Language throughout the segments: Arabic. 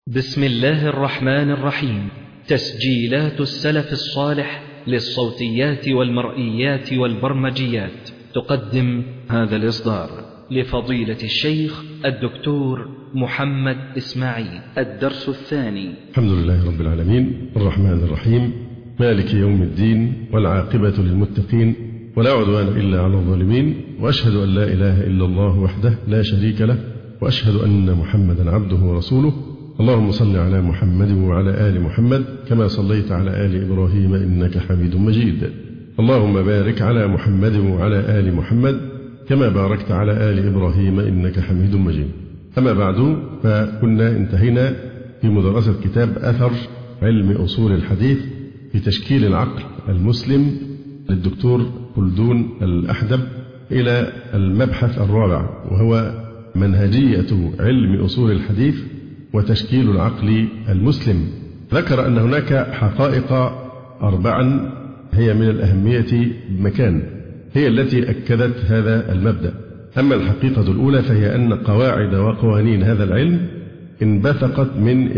بسم الله الرحمن الرحيم. تسجيلات السلف الصالح للصوتيات والمرئيات والبرمجيات تقدم هذا الإصدار لفضيلة الشيخ الدكتور محمد إسماعيل. الدرس الثاني. الحمد لله رب العالمين الرحمن الرحيم مالك يوم الدين والعاقبة للمتقين ولا عدوان إلا على الظالمين، وأشهد أن لا إله إلا الله وحده لا شريك له، وأشهد أن محمدا عبده ورسوله. اللهم صل على محمد وعلى آل محمد كما صليت على آل إبراهيم إنك حميد مجيد. اللهم بارك على محمد وعلى آل محمد كما باركت على آل إبراهيم إنك حميد مجيد. أما بعد، فكنا انتهينا في مدرسة كتاب أثر علم أصول الحديث في تشكيل العقل المسلم للدكتور خلدون الأحدب إلى المبحث الرابع، وهو منهجية علم أصول الحديث وتشكيل العقل المسلم. ذكر أن هناك حقائق 4 هي من الأهمية بمكان، هي التي أكدت هذا المبدأ. أما الحقيقة الأولى فهي أن قواعد وقوانين هذا العلم انبثقت من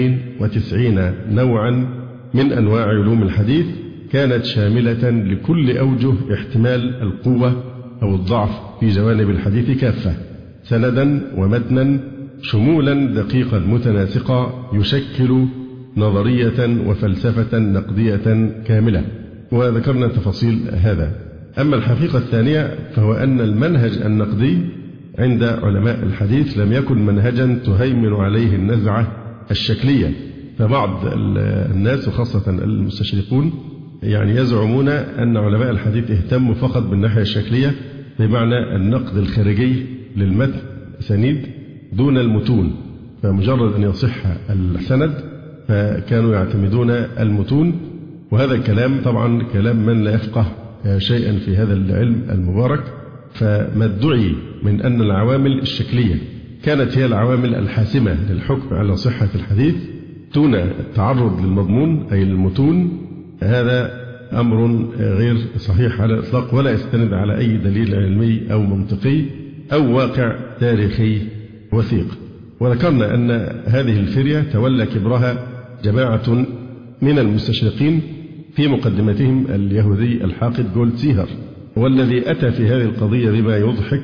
92 نوعا من أنواع علوم الحديث، كانت شاملة لكل أوجه احتمال القوة أو الضعف في جوانب الحديث كافة، سندا ومتنا، شمولا دقيقا متناسقا، يشكل نظرية وفلسفة نقدية كاملة، وذكرنا تفاصيل هذا. أما الحقيقة الثانية فهو أن المنهج النقدي عند علماء الحديث لم يكن منهجا تهيمن عليه النزعة الشكلية، فبعض الناس وخاصة المستشرقون يزعمون أن علماء الحديث اهتموا فقط بالناحية الشكلية، بمعنى النقد الخارجي للمتن سنيد دون المتون، فمجرد أن يصح السند فكانوا يعتمدون المتون. وهذا الكلام طبعا كلام من لا يفقه شيئا في هذا العلم المبارك. فما ادعي من أن العوامل الشكلية كانت هي العوامل الحاسمة للحكم على صحة الحديث دون التعرض للمضمون أي المتون، هذا أمر غير صحيح على الإطلاق، ولا يستند على أي دليل علمي أو منطقي أو واقع تاريخي وثيق. وذكرنا أن هذه الفرية تولى كبرها جماعة من المستشرقين في مقدمتهم اليهودي الحاقد جولدسيهر، والذي أتى في هذه القضية بما يضحك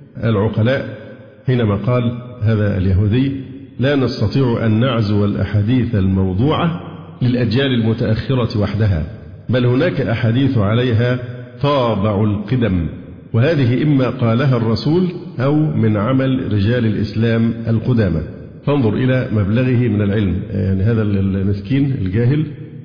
العقلاء حينما قال هذا اليهودي: لا نستطيع أن نعزو الأحاديث الموضوعة للأجيال المتأخرة وحدها، بل هناك أحاديث عليها طابع القدم، وهذه إما قالها الرسول أو من عمل رجال الإسلام القدامى. فانظر إلى مبلغه من العلم. هذا المسكين الجاهل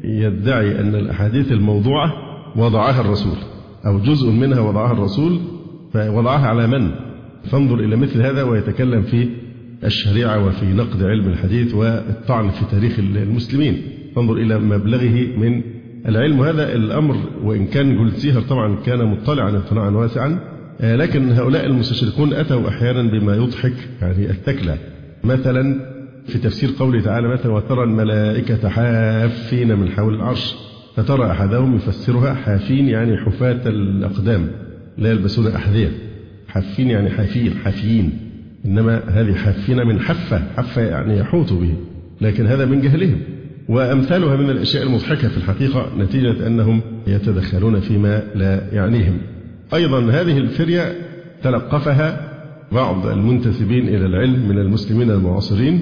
يدعي أن الأحاديث الموضوعة وضعها الرسول أو جزء منها وضعها الرسول، فوضعها على من؟ فانظر إلى مثل هذا ويتكلم في الشريعة وفي نقد علم الحديث والطعن في تاريخ المسلمين. فانظر إلى مبلغه من العلم. هذا الأمر وإن كان جولدسيهر طبعا كان مطلعا اطلاعا واسعا، لكن هؤلاء المستشرقون أتوا أحيانا بما يضحك التكلة. مثلا في تفسير قوله تعالى مثلا: وترى الملائكة حافين من حول العرش، فترى أحدهم يفسرها حافين يعني حفاة الأقدام لا يلبسون أحذية، حافين يعني حافيين، إنما هذه حافين من حفة يعني يحوط به، لكن هذا من جهلهم. وأمثالها من الأشياء المضحكة في الحقيقة نتيجة أنهم يتدخلون فيما لا يعنيهم. أيضا هذه الفرية تلقفها بعض المنتسبين إلى العلم من المسلمين المعاصرين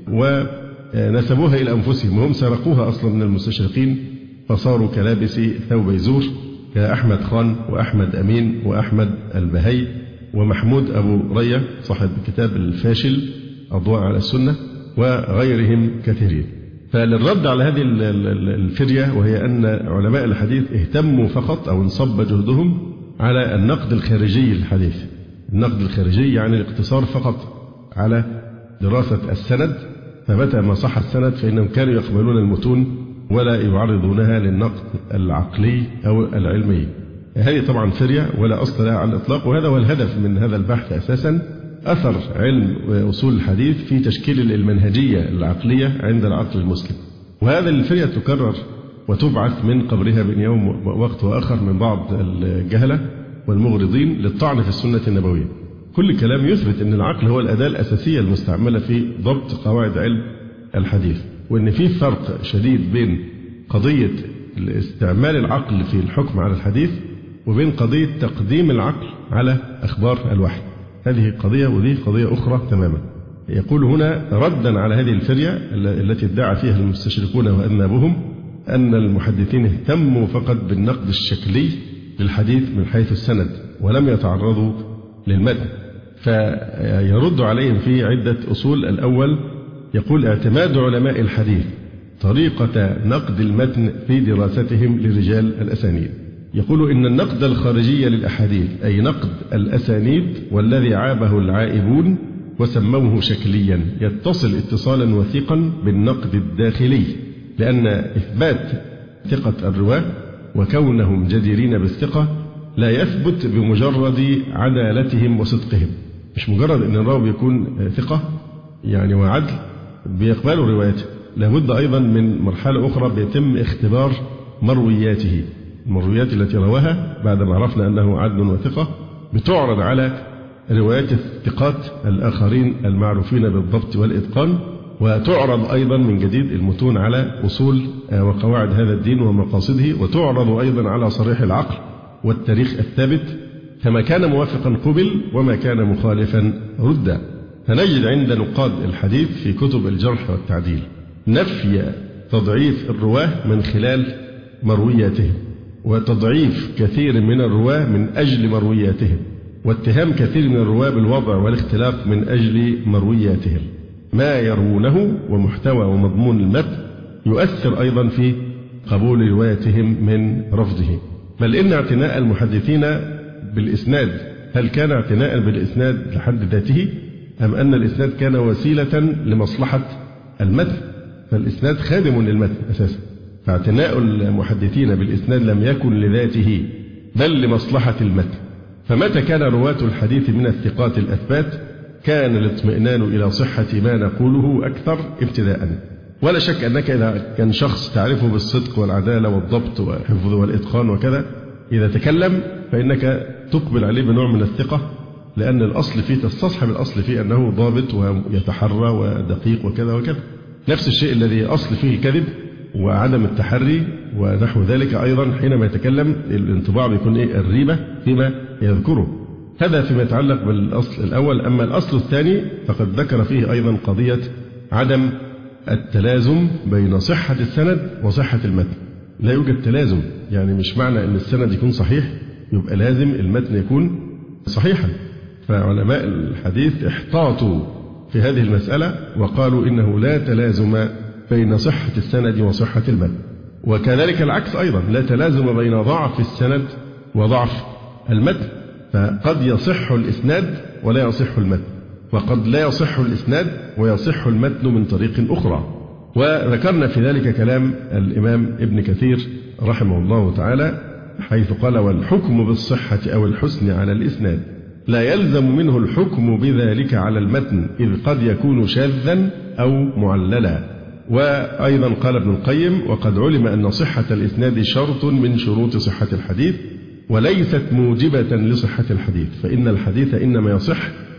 ونسبوها إلى أنفسهم، وهم سرقوها أصلا من المستشرقين، فصاروا كلابس ثوب زور كأحمد خان وأحمد أمين وأحمد البهي ومحمود أبو رية صاحب كتاب الفاشل أضواء على السنة وغيرهم كثيرين. فللرد على هذه الفرية، وهي أن علماء الحديث اهتموا فقط أو انصب جهدهم على النقد الخارجي للحديث. النقد الخارجي يعني الاقتصار فقط على دراسة السند، فمتى ما صح السند فإنهم كانوا يقبلون المتون ولا يعرضونها للنقد العقلي أو العلمي. هذه طبعا فرية ولا أصل لها على الإطلاق، وهذا هو الهدف من هذا البحث أساسا: أثر علم أصول الحديث في تشكيل المنهجية العقلية عند العقل المسلم. وهذا الفرية تكرر وتبعث من قبرها بين يوم ووقت وآخر من بعض الجهلة والمغرضين للطعن في السنة النبوية. كل كلام يثبت أن العقل هو الأداة الأساسية المستعملة في ضبط قواعد علم الحديث، وأن في فرق شديد بين قضية استعمال العقل في الحكم على الحديث وبين قضية تقديم العقل على أخبار الوحي. هذه قضية ودي قضية أخرى تماما. يقول هنا ردا على هذه الفرية التي ادعى فيها المستشرقون وأذنابهم أن المحدثين اهتموا فقط بالنقد الشكلي للحديث من حيث السند ولم يتعرضوا للمتن، فيرد عليهم في عدة أصول. الأول يقول اعتماد علماء الحديث طريقة نقد المتن في دراستهم لرجال الأسانيد. يقول إن النقد الخارجي للأحاديث أي نقد الأسانيد والذي عابه العائبون وسموه شكليا يتصل اتصالا وثيقا بالنقد الداخلي، لأن إثبات ثقة الرواة وكونهم جديرين بالثقة لا يثبت بمجرد عدالتهم وصدقهم. مش مجرد أن الراوي يكون ثقة يعني وعدل بيقبلوا روايته، لابد أيضا من مرحلة أخرى بيتم اختبار مروياته. المرويات التي رواها بعد ما عرفنا أنه عدل وثقة بتعرض على روايات الثقات الآخرين المعروفين بالضبط والإتقان، وتعرض أيضا من جديد المتون على أصول وقواعد هذا الدين ومقاصده، وتعرض أيضا على صريح العقل والتاريخ الثابت، فما كان موافقا قبل وما كان مخالفا رد. فنجد عند نقاد الحديث في كتب الجرح والتعديل نفي تضعيف الرواه من خلال مروياتهم، وتضعيف كثير من الرواه من أجل مروياتهم، واتهام كثير من الرواه بالوضع والاختلاف من أجل مروياتهم. ما يروونه ومحتوى ومضمون المتن يؤثر أيضا في قبول روايتهم من رفضه. بل إن اعتناء المحدثين بالإسناد هل كان اعتناء بالإسناد لحد ذاته أم أن الإسناد كان وسيلة لمصلحة المتن؟ فالإسناد خادم للمتن أساسا، فاعتناء المحدثين بالإسناد لم يكن لذاته بل لمصلحة المتن. فمتى كان رواة الحديث من الثقات الأثبات كان الاطمئنان إلى صحة ما نقوله أكثر ابتداء. ولا شك أنك إذا كان شخص تعرفه بالصدق والعدالة والضبط والحفظ والإتقان وكذا، إذا تكلم فإنك تقبل عليه بنوع من الثقة، لأن الأصل فيه تستصحب الأصل فيه أنه ضابط ويتحرى ودقيق وكذا وكذا. نفس الشيء الذي أصل فيه الكذب وعدم التحري ونحو ذلك أيضا حينما يتكلم الانطباع بيكون الريبة فيما يذكره. هذا فيما يتعلق بالأصل الأول. أما الأصل الثاني فقد ذكر فيه أيضا قضية عدم التلازم بين صحة السند وصحة المتن. لا يوجد تلازم، يعني مش معنى أن السند يكون صحيح يبقى لازم المتن يكون صحيحا. فعلماء الحديث احتاطوا في هذه المسألة وقالوا إنه لا تلازم بين صحة السند وصحة المتن، وكذلك العكس أيضا لا تلازم بين ضعف السند وضعف المتن. فقد يصح الإسناد ولا يصح المتن، وقد لا يصح الإسناد ويصح المتن من طريق أخرى. وذكرنا في ذلك كلام الإمام ابن كثير رحمه الله تعالى حيث قال: والحكم بالصحة أو الحسن على الإسناد لا يلزم منه الحكم بذلك على المتن، إذ قد يكون شاذا أو معللا. وأيضا قال ابن القيم: وقد علم أن صحة الإسناد شرط من شروط صحة الحديث وليست موجبة لصحة الحديث، فإن الحديث إنما يصح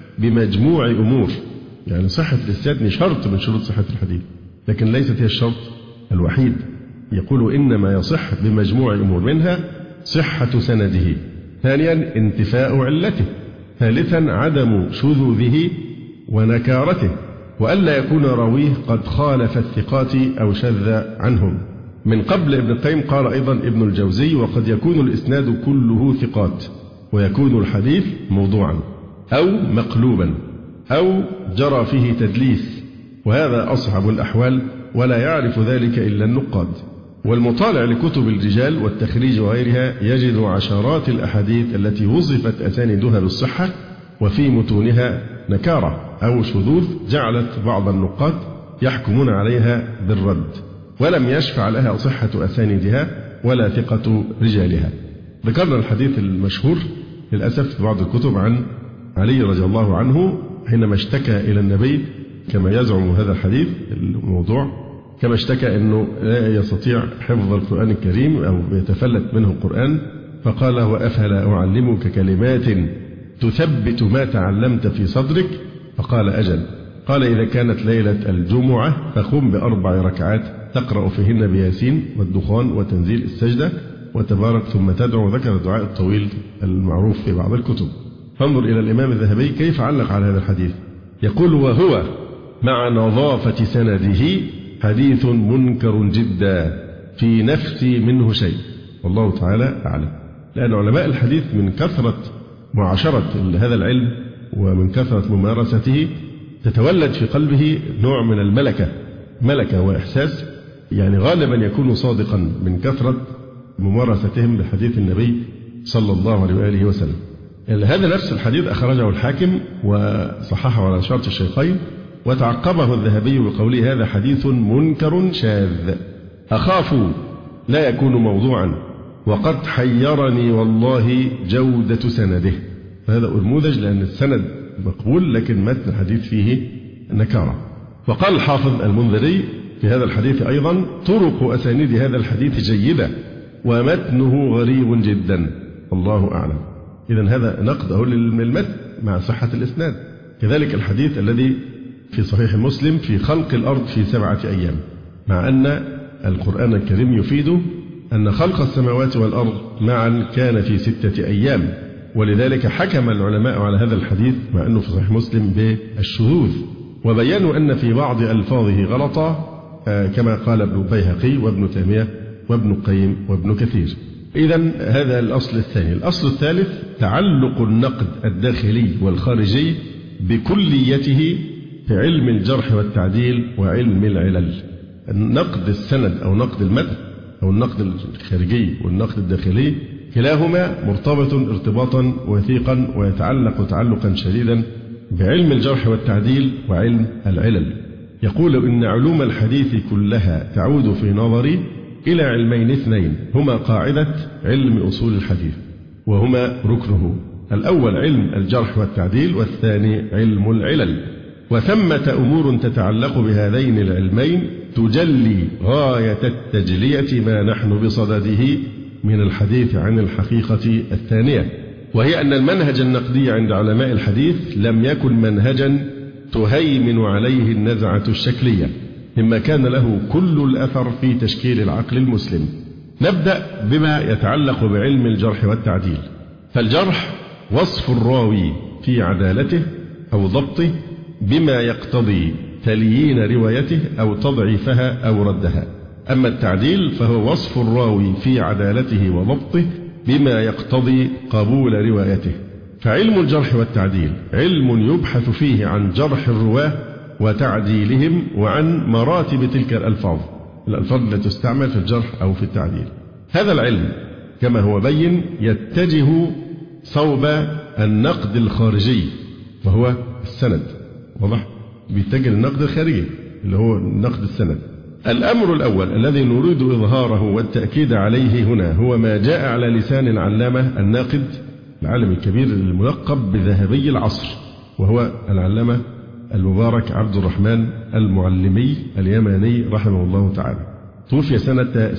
بمجموع أمور. يعني صحة الإسناد شرط من شروط صحة الحديث لكن ليست هي الشرط الوحيد. يقول إنما يصح بمجموع أمور، منها صحة سنده، ثانيا انتفاء علته، ثالثا عدم شذوذه ونكارته، وألا يكون راويه قد خالف الثقات أو شذ عنهم. من قبل ابن القيم قال أيضا ابن الجوزي: وقد يكون الإسناد كله ثقات ويكون الحديث موضوعا أو مقلوبا أو جرى فيه تدليس، وهذا أصعب الأحوال ولا يعرف ذلك إلا النقاد. والمطالع لكتب الرجال والتخريج وغيرها يجد عشرات الأحاديث التي وصفت أساندها بالصحة وفي متونها نكارة أو شذوذ جعلت بعض النقاد يحكمون عليها بالرد، ولم يشفع لها صحة أساندها ولا ثقة رجالها. ذكرنا الحديث المشهور للأسف في بعض الكتب عن علي رضي الله عنه حينما اشتكى إلى النبي كما يزعم هذا الحديث الموضوع، كما اشتكى أنه لا يستطيع حفظ القرآن الكريم أو يتفلت منه القرآن، فقال: وأفلا أعلمك كلمات تثبت ما تعلمت في صدرك؟ فقال: أجل. قال: إذا كانت ليلة الجمعة فقم ب4 ركعات تقرأ فيهن بياسين والدخان وتنزيل السجدة وتبارك ثم تدعو. ذكر الدعاء الطويل المعروف في بعض الكتب. فانظر إلى الإمام الذهبي كيف علق على هذا الحديث، يقول: وهو مع نظافة سنده حديث منكر جدا في نفسي منه شيء، والله تعالى أعلم. لأن علماء الحديث من كثرة معاشرة هذا العلم ومن كثرة ممارسته تتولد في قلبه نوع من ملكة وإحساس، يعني غالبا يكون صادقا من كثرة ممارستهم بحديث النبي صلى الله عليه وآله وسلم. هذا نفس الحديث أخرجه الحاكم وصححه على شرط الشيخين، وتعقبه الذهبي بقوله: هذا حديث منكر شاذ أخاف لا يكون موضوعا وقد حيرني والله جودة سنده. فهذا أنموذج، لأن السند مقبول لكن متن الحديث فيه نكارة. وقال الحافظ المنذري في هذا الحديث أيضا: طرق أسانيد هذا الحديث جيدة ومتنه غريب جدا، الله أعلم. إذن هذا نقده للمتن مع صحة الإسناد. كذلك الحديث الذي في صحيح مسلم في خلق الأرض في 7 أيام، مع أن القرآن الكريم يفيد أن خلق السماوات والأرض معا كان في 6 أيام، ولذلك حكم العلماء على هذا الحديث مع أنه في صحيح مسلم بالشذوذ، وبينوا أن في بعض ألفاظه غلطة كما قال ابن البيهقي وابن تيمية وابن القيم وابن كثير. إذن هذا الأصل الثاني. الأصل الثالث تعلق النقد الداخلي والخارجي بكليته في علم الجرح والتعديل وعلم العلل. النقد السند أو نقد المتن أو النقد الخارجي والنقد الداخلي كلاهما مرتبط ارتباطا وثيقا ويتعلق تعلقا شديدا بعلم الجرح والتعديل وعلم العلل. يقول: إن علوم الحديث كلها تعود في نظري إلى علمين 2 هما قاعدة علم أصول الحديث وهما ركنه: الأول علم الجرح والتعديل، والثاني علم العلل. وثمة أمور تتعلق بهذين العلمين تجلي غاية التجلية ما نحن بصدده من الحديث عن الحقيقة الثانية، وهي أن المنهج النقدي عند علماء الحديث لم يكن منهجا تهيمن عليه النزعة الشكلية، مما كان له كل الأثر في تشكيل العقل المسلم. نبدأ بما يتعلق بعلم الجرح والتعديل. فالجرح وصف الراوي في عدالته أو ضبطه بما يقتضي تليين روايته أو تضعيفها أو ردها. أما التعديل فهو وصف الراوي في عدالته وضبطه بما يقتضي قبول روايته. فعلم الجرح والتعديل علم يبحث فيه عن جرح الرواة وتعديلهم وعن مراتب تلك الألفاظ التي تستعمل في الجرح أو في التعديل. هذا العلم كما هو بين يتجه صوب النقد الخارجي وهو السند، واضح؟ بيتجه النقد الخارجي اللي هو نقد السند. الأمر الأول الذي نريد إظهاره والتأكيد عليه هنا هو ما جاء على لسان العلامة الناقد العالم الكبير الملقب بذهبي العصر، وهو العلامة المبارك عبد الرحمن المعلمي اليماني رحمه الله تعالى. توفي سنة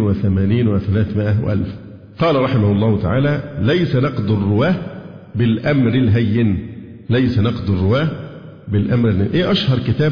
86 و300 وألف. قال رحمه الله تعالى: ليس نقد الرواه بالأمر الهين. ليس نقد الرواه بالأمر الهين. إيه أشهر كتاب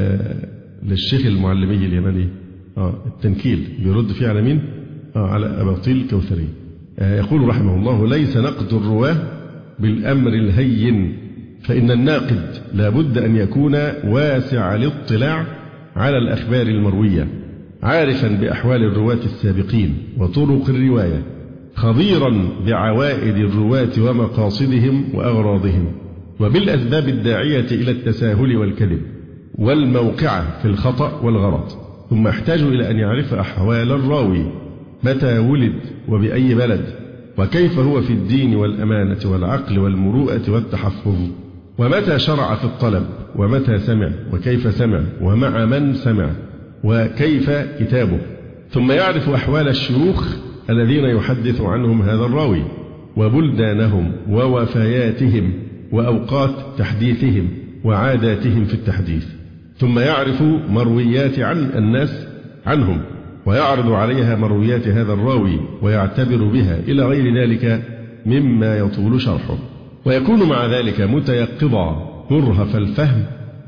للشيخ المعلمي اليماني؟ التنكيل، بيرد فيه على مين؟ على أباطيل الكوثري. يقول رحمه الله: ليس نقد الرواه بالأمر الهين، فإن الناقد لا بد أن يكون واسع الاطلاع على الأخبار المروية، عارفا بأحوال الرواة السابقين وطرق الرواية، خبيرا بعوائد الرواة ومقاصدهم وأغراضهم، وبالأسباب الداعية إلى التساهل والكذب والموقعة في الخطأ والغلط. ثم يحتاج إلى أن يعرف أحوال الراوي، متى ولد وبأي بلد، وكيف هو في الدين والأمانة والعقل والمروءة والتحفظ، ومتى شرع في الطلب، ومتى سمع، وكيف سمع، ومع من سمع، وكيف كتابه. ثم يعرف أحوال الشيوخ الذين يحدث عنهم هذا الراوي، وبلدانهم ووفياتهم وأوقات تحديثهم وعاداتهم في التحديث. ثم يعرف مرويات عن الناس عنهم، ويعرض عليها مرويات هذا الراوي ويعتبر بها إلى غير ذلك مما يطول شرحه. ويكون مع ذلك متيقظا مرهف الفهم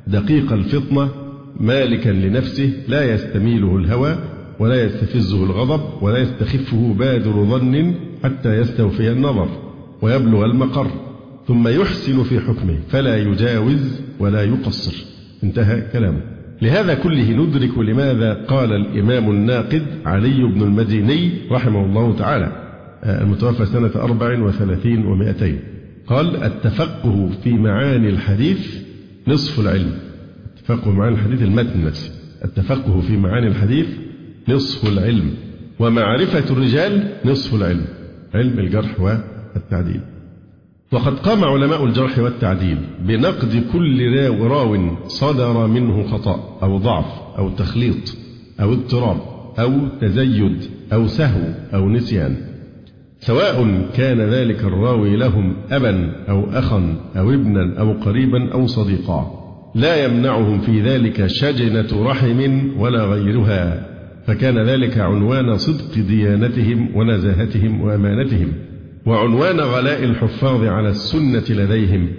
دقيق الفطنة مالكا لنفسه لا يستميله الهوى ولا يستفزه الغضب ولا يستخفه بادر ظن حتى يستوفي النظر ويبلغ المقر، ثم يحسن في حكمه فلا يجاوز ولا يقصر. انتهى كلامه. لهذا كله ندرك لماذا قال الإمام الناقد علي بن المديني رحمه الله تعالى المتوفى سنة 34 و200 قال: التفقه في معاني الحديث نصف العلم. التفقه في معاني الحديث المتن نفسه، التفقه في معاني الحديث نصف العلم، ومعرفة الرجال نصف العلم، علم الجرح والتعديل. وقد قام علماء الجرح والتعديل بنقد كل راو صدر منه خطأ أو ضعف أو تخليط أو اضطراب أو تزيد أو سهو أو نسيان، سواء كان ذلك الراوي لهم أبا أو أخا أو ابنا أو قريبا أو صديقا، لا يمنعهم في ذلك شجنة رحم ولا غيرها، فكان ذلك عنوان صدق ديانتهم ونزاهتهم وأمانتهم، وعنوان غلاء الحفاظ على السنة لديهم،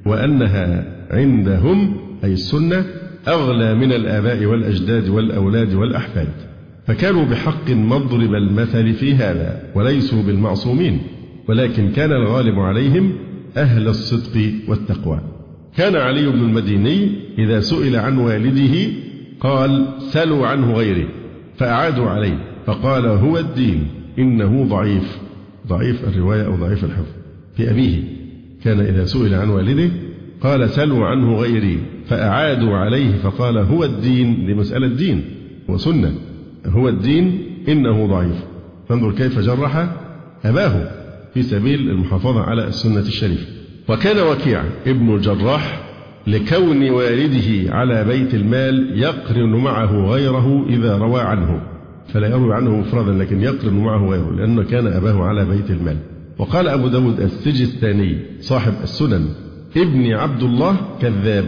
وأنها عندهم أي السنة أغلى من الآباء والأجداد والأولاد والأحفاد، فكانوا بحق مضرب المثل في هذا وليسوا بالمعصومين، ولكن كان الغالب عليهم أهل الصدق والتقوى. كان علي بن المديني إذا سئل عن والده قال: سلوا عنه غيره، فأعادوا عليه فقال: هو الدين إنه ضعيف، ضعيف الرواية أو ضعيف الحفظ. في أبيه كان إذا سئل عن والده قال: سلوا عنه غيري، فأعادوا عليه فقال: هو الدين، لمسألة دين وسنة، هو الدين إنه ضعيف. فانظر كيف جرح أباه في سبيل المحافظة على السنة الشريفة. وكان وكيع ابن الجراح لكون والده على بيت المال يقرن معه غيره إذا روى عنه، فلا يروي عنه مفردا لكن يقرن معه غيره، لأنه كان أباه على بيت المال. وقال أبو داود السجستاني صاحب السنن: ابن عبد الله كذاب،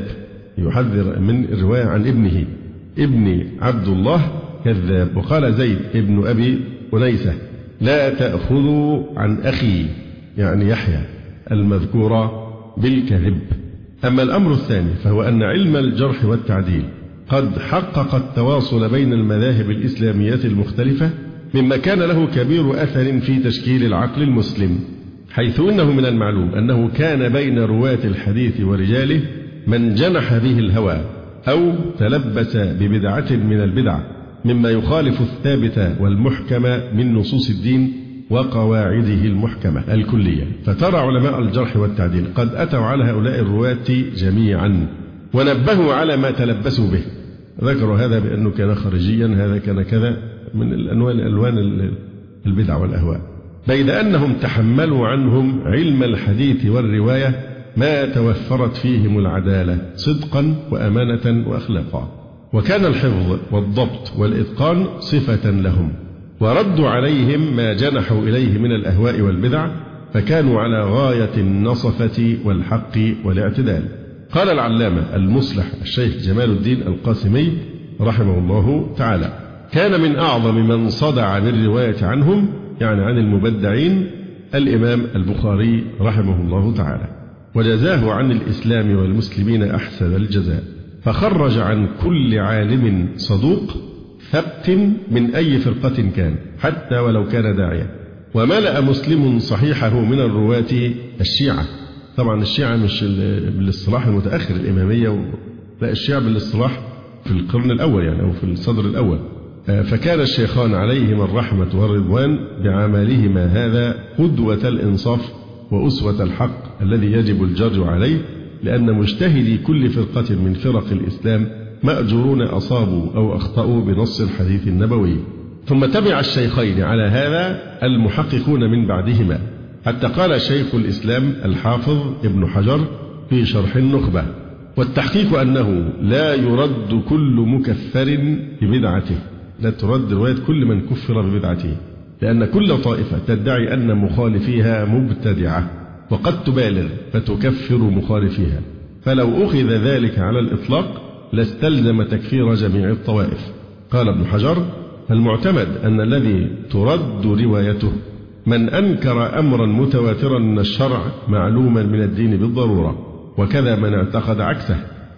يحذر من الرواية عن ابنه، ابن عبد الله كذاب. وقال زيد ابن أبي أنيسة: لا تأخذوا عن أخي، يعني يحيى المذكور بالكذب. أما الأمر الثاني فهو أن علم الجرح والتعديل قد حقق التواصل بين المذاهب الإسلامية المختلفة، مما كان له كبير أثر في تشكيل العقل المسلم، حيث إنه من المعلوم أنه كان بين رواة الحديث ورجاله من جنح به الهوى أو تلبس ببدعة من البدع، مما يخالف الثابت والمحكم من نصوص الدين وقواعده المحكمة الكلية. فترى علماء الجرح والتعديل قد أتوا على هؤلاء الرواة جميعا ونبهوا على ما تلبسوا به، ذكروا هذا بأنه كان خارجيا، هذا كان كذا، من الألوان البدع والأهواء، بيد أنهم تحملوا عنهم علم الحديث والرواية ما توفرت فيهم العدالة صدقا وأمانة وأخلاقا، وكان الحفظ والضبط والإتقان صفة لهم، وردوا عليهم ما جنحوا إليه من الأهواء والبدع، فكانوا على غاية النصفة والحق والاعتدال. قال العلامة المصلح الشيخ جمال الدين القاسمي رحمه الله تعالى: كان من أعظم من صدع بالرواية عنهم، يعني عن المبدعين، الإمام البخاري رحمه الله تعالى، وجزاه عن الإسلام والمسلمين أحسن الجزاء، فخرج عن كل عالم صدوق ثبت من أي فرقة كان حتى ولو كان داعيا. وملأ مسلم صحيحه من الرواة الشيعة، طبعا الشيعة مش بالاصطلاح المتأخر الإمامية، لا، الشيعة بالاصطلاح في القرن الأول يعني أو في الصدر الأول. فكان الشيخان عليهما الرحمة والرضوان بعملهما هذا قدوة الإنصاف وأسوة الحق الذي يجب الجر عليه، لأن مجتهدي كل فرقة من فرق الإسلام مأجورون أصابوا أو أخطأوا بنص الحديث النبوي. ثم تبع الشيخين على هذا المحققون من بعدهما، حتى قال شيخ الإسلام الحافظ ابن حجر في شرح النخبة: والتحقيق أنه لا يرد كل مكفر ببدعته، لا ترد رواية كل من كفر ببدعته، لأن كل طائفة تدعي أن مخالفيها مبتدعة، وقد تبالغ فتكفر مخالفيها، فلو أخذ ذلك على الإطلاق لاستلزم تكفير جميع الطوائف. قال ابن حجر: فالمعتمد أن الذي ترد روايته من أنكر أمرا متواترا من الشرع معلوما من الدين بالضرورة، وكذا من اعتقد عكسه،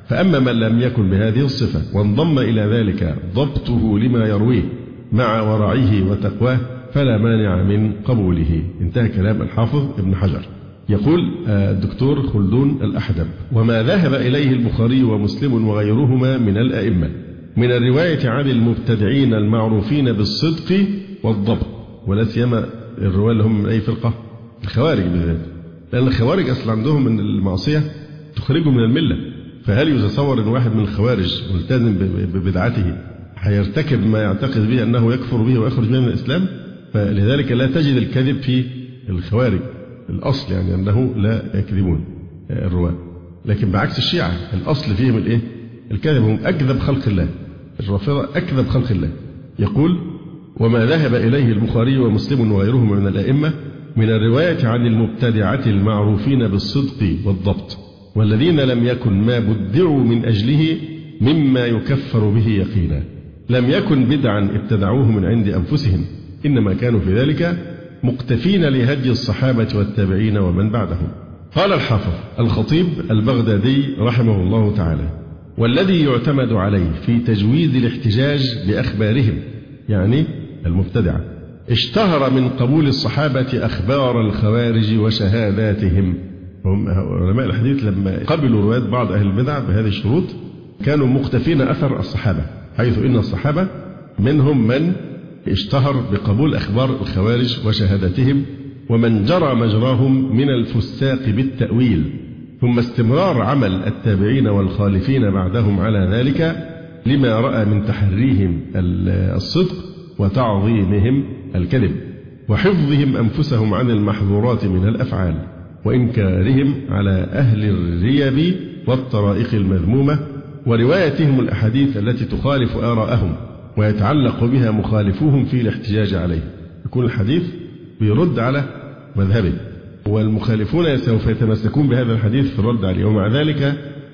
فأما من لم يكن بهذه الصفة وانضم إلى ذلك ضبطه لما يرويه مع ورعه وتقواه فلا مانع من قبوله. انتهى كلام الحافظ ابن حجر. يقول الدكتور خلدون الأحدب: وما ذهب إليه البخاري ومسلم وغيرهما من الأئمة من الرواية عن المبتدعين المعروفين بالصدق والضبط، ولا سيما الرواة اللي هم من أي فرقة؟ الخوارج بالذات، لأن الخوارج أصلا عندهم من المعصية تخرجه من الملة. فهل يتصور أن واحد من الخوارج ملتزم ببدعته هيرتكب ما يعتقد به أنه يكفر به ويخرج به من الإسلام؟ فلذلك لا تجد الكذب في الخوارج الأصل، يعني أنه لا يكذبون الرواة. لكن بعكس الشيعة الأصل فيهم الإيه؟ الكذب. هم أكذب خلق الله، الرافضة أكذب خلق الله. يقول: وما ذهب إليه البخاري ومسلم وغيرهما من الأئمة من الرواية عن المبتدعة المعروفين بالصدق والضبط والذين لم يكن ما بدعوا من أجله مما يكفر به يقينا، لم يكن بدعا ابتدعوه من عند أنفسهم، إنما كانوا في ذلك مقتفين لهدي الصحابة والتابعين ومن بعدهم. قال الحافظ الخطيب البغدادي رحمه الله تعالى: والذي يعتمد عليه في تجويز الاحتجاج بأخبارهم، يعني المبتدعة، اشتهر من قبول الصحابة أخبار الخوارج وشهاداتهم. هم علماء الحديث لما قبلوا روايات بعض أهل البدع بهذه الشروط كانوا مقتفين أثر الصحابة، حيث إن الصحابة منهم من اشتهر بقبول أخبار الخوارج وشهاداتهم، ومن جرى مجراهم من الفساق بالتأويل، ثم استمرار عمل التابعين والخالفين بعدهم على ذلك لما رأى من تحريهم الصدق وتعظيمهم الكذب وحفظهم أنفسهم عن المحظورات من الأفعال وإنكارهم على أهل الريب والطرائق المذمومة وروايتهم الأحاديث التي تخالف آراءهم ويتعلق بها مخالفوهم في الاحتجاج عليه. يكون الحديث بيرد على مذهبه والمخالفون سوف يتمسكون بهذا الحديث في الرد عليه، ومع ذلك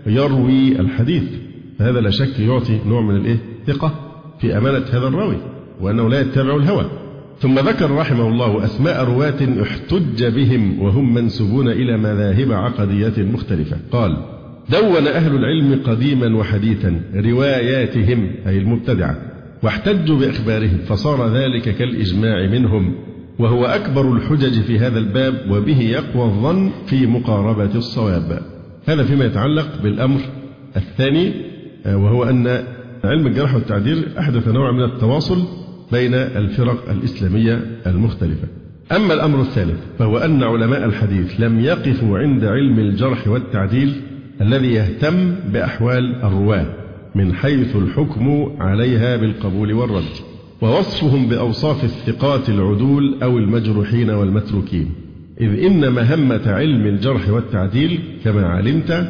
يروي الحديث، فهذا لا شك يعطي نوع من الثقة في أمانة هذا الراوي وأنه لا يتبع الهوى. ثم ذكر رحمه الله أسماء رواة احتج بهم وهم منسوبون إلى مذاهب عقديات مختلفة. قال: دون أهل العلم قديما وحديثا رواياتهم أي المبتدعة واحتجوا بأخبارهم، فصار ذلك كالإجماع منهم، وهو أكبر الحجج في هذا الباب، وبه يقوى الظن في مقاربة الصواب. هذا فيما يتعلق بالأمر الثاني، وهو أن علم الجرح والتعديل أحدث نوع من التواصل بين الفرق الإسلامية المختلفة. أما الأمر الثالث فهو أن علماء الحديث لم يقفوا عند علم الجرح والتعديل الذي يهتم بأحوال الرواة من حيث الحكم عليها بالقبول والرد ووصفهم بأوصاف الثقات العدول أو المجروحين والمتروكين، إذ إن مهمة علم الجرح والتعديل كما علمت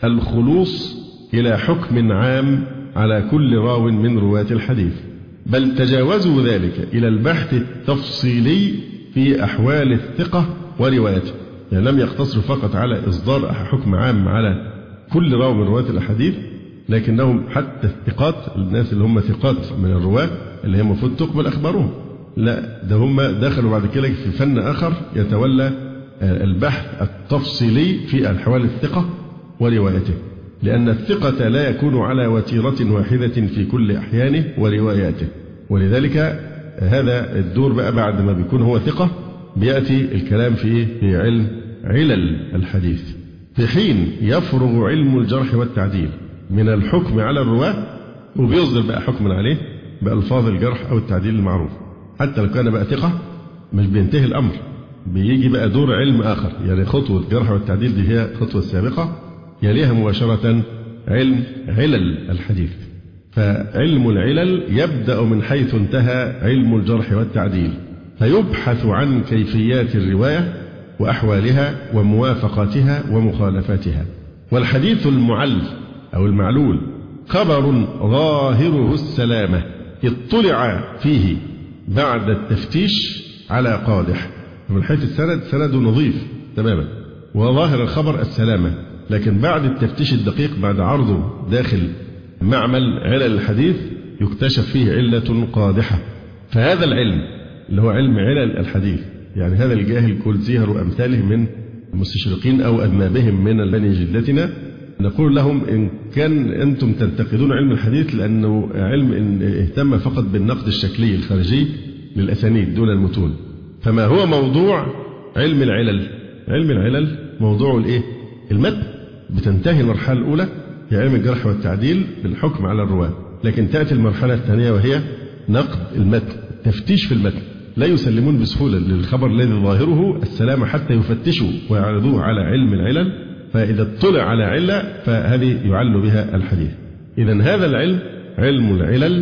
الخلوص إلى حكم عام على كل راو من رواة الحديث، بل تجاوزوا ذلك إلى البحث التفصيلي في أحوال الثقة وروايته. يعني لم يقتصروا فقط على إصدار حكم عام على كل راو من رواة الحديث، لكنهم حتى الثقات، الناس اللي هم ثقات من الرواة اللي هي المفروض تقبل أخبارهم، لا ده هم دخلوا بعد كده في فن آخر يتولى البحث التفصيلي في أحوال الثقة وروايته، لأن الثقة لا يكون على وتيرة واحدة في كل أحيانه ورواياته. ولذلك هذا الدور بقى بعد ما بيكون هو ثقة بيأتي الكلام في علم علل الحديث، في حين يفرغ علم الجرح والتعديل من الحكم على الرواة وبيصدر بقى حكما عليه بألفاظ الجرح أو التعديل المعروف. حتى لو كان بقى ثقة مش بينتهي الأمر، بيجي بقى دور علم آخر، يعني خطوة الجرح والتعديل دي هي خطوة سابقة يليها مباشرة علم علل الحديث. فعلم العلل يبدأ من حيث انتهى علم الجرح والتعديل، فيبحث عن كيفيات الرواية وأحوالها وموافقاتها ومخالفاتها. والحديث المعل أو المعلول خبر ظاهره السلامة اطلع فيه بعد التفتيش على قادح، من حيث السند سنده نظيف تماما وظاهر الخبر السلامة، لكن بعد التفتيش الدقيق بعد عرضه داخل معمل علل الحديث يكتشف فيه علة قادحة. فهذا العلم اللي هو علم علل الحديث، يعني هذا الجاهل كل زيهر وأمثاله من المستشرقين أو أذنابهم من بني جلتنا نقول لهم إن كان أنتم تنتقدون علم الحديث لأنه علم إن اهتم فقط بالنقد الشكلي الخارجي للأسانيد دون المتون، فما هو موضوع علم العلل؟ علم العلل موضوع الإيه؟ المتن. بتنتهي المرحلة الأولى في علم الجرح والتعديل بالحكم على الرواة، لكن تأتي المرحلة الثانية وهي نقد المتن، تفتيش في المتن. لا يسلمون بسهولة للخبر الذي ظاهره السلامة حتى يفتشوا ويعرضوه على علم العلل، فإذا اطلع على علة فهذه يعل بها الحديث. إذا هذا العلم علم العلل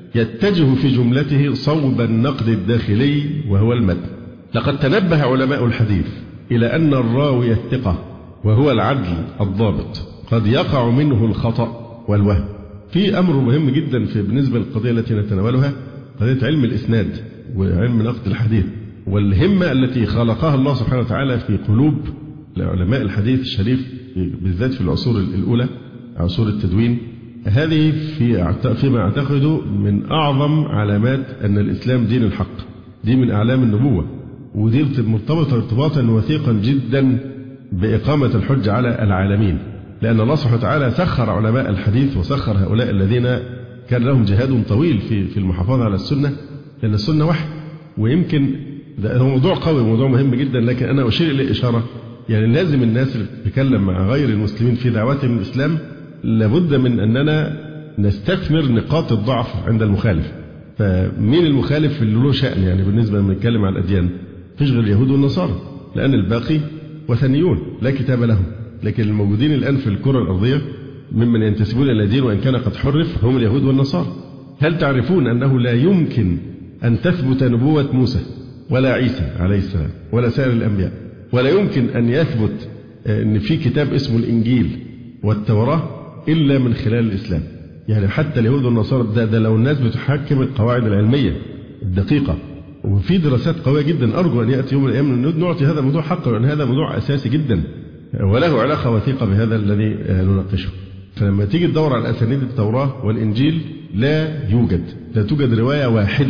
يتجه في جملته صوب النقد الداخلي وهو المتن. لقد تنبه علماء الحديث إلى أن الراوي الثقة وهو العدل الضابط قد يقع منه الخطأ والوهم. في أمر مهم جدا بالنسبة للقضية التي نتناولها، قضية علم الإسناد وعلم نقد الحديث، والهمة التي خلقها الله سبحانه وتعالى في قلوب علماء الحديث الشريف بالذات في العصور الأولى، عصور التدوين. هذه فيما أعتقد من أعظم علامات أن الإسلام دين الحق، دي من أعلام النبوة، ودي مرتبطة ارتباطا وثيقا جدا بإقامة الحج على العالمين، لأن الله سبحانه وتعالى سخر علماء الحديث وسخر هؤلاء الذين كان لهم جهاد طويل في المحافظة على السنة، لأن السنة وحي. ويمكن ده هو موضوع قوي، موضوع مهم جدا، لكن أنا أشير إليه إشارة. يعني لازم الناس اللي بتتكلم مع غير المسلمين في دعوتهم الإسلام لابد من أننا نستثمر نقاط الضعف عند المخالف. فمين المخالف اللي له شأن؟ يعني بالنسبة لما نتكلم عن الأديان فيش غير اليهود والنصارى، لأن الباقي وثنيون لا كتاب لهم. لكن الموجودين الآن في الكرة الأرضية ممن ينتسبون إلى الدين وإن كان قد حرف هم اليهود والنصارى. هل تعرفون أنه لا يمكن أن تثبت نبوة موسى ولا عيسى عليه السلام ولا سائر الأنبياء، ولا يمكن أن يثبت أن في كتاب اسمه الإنجيل والتوراة إلا من خلال الإسلام؟ يعني حتى اليهود والنصارى ده لو الناس بتحكم القواعد العلمية الدقيقة، وفي دراسات قوية جدا، أرجو أن يأتي يوم من الأيام نعطي هذا الموضوع حقه، لأن هذا موضوع أساسي جدا وله علاقة وثيقة بهذا الذي نناقشه. فلما تيجي تدور على أسانيد التوراة والإنجيل لا توجد رواية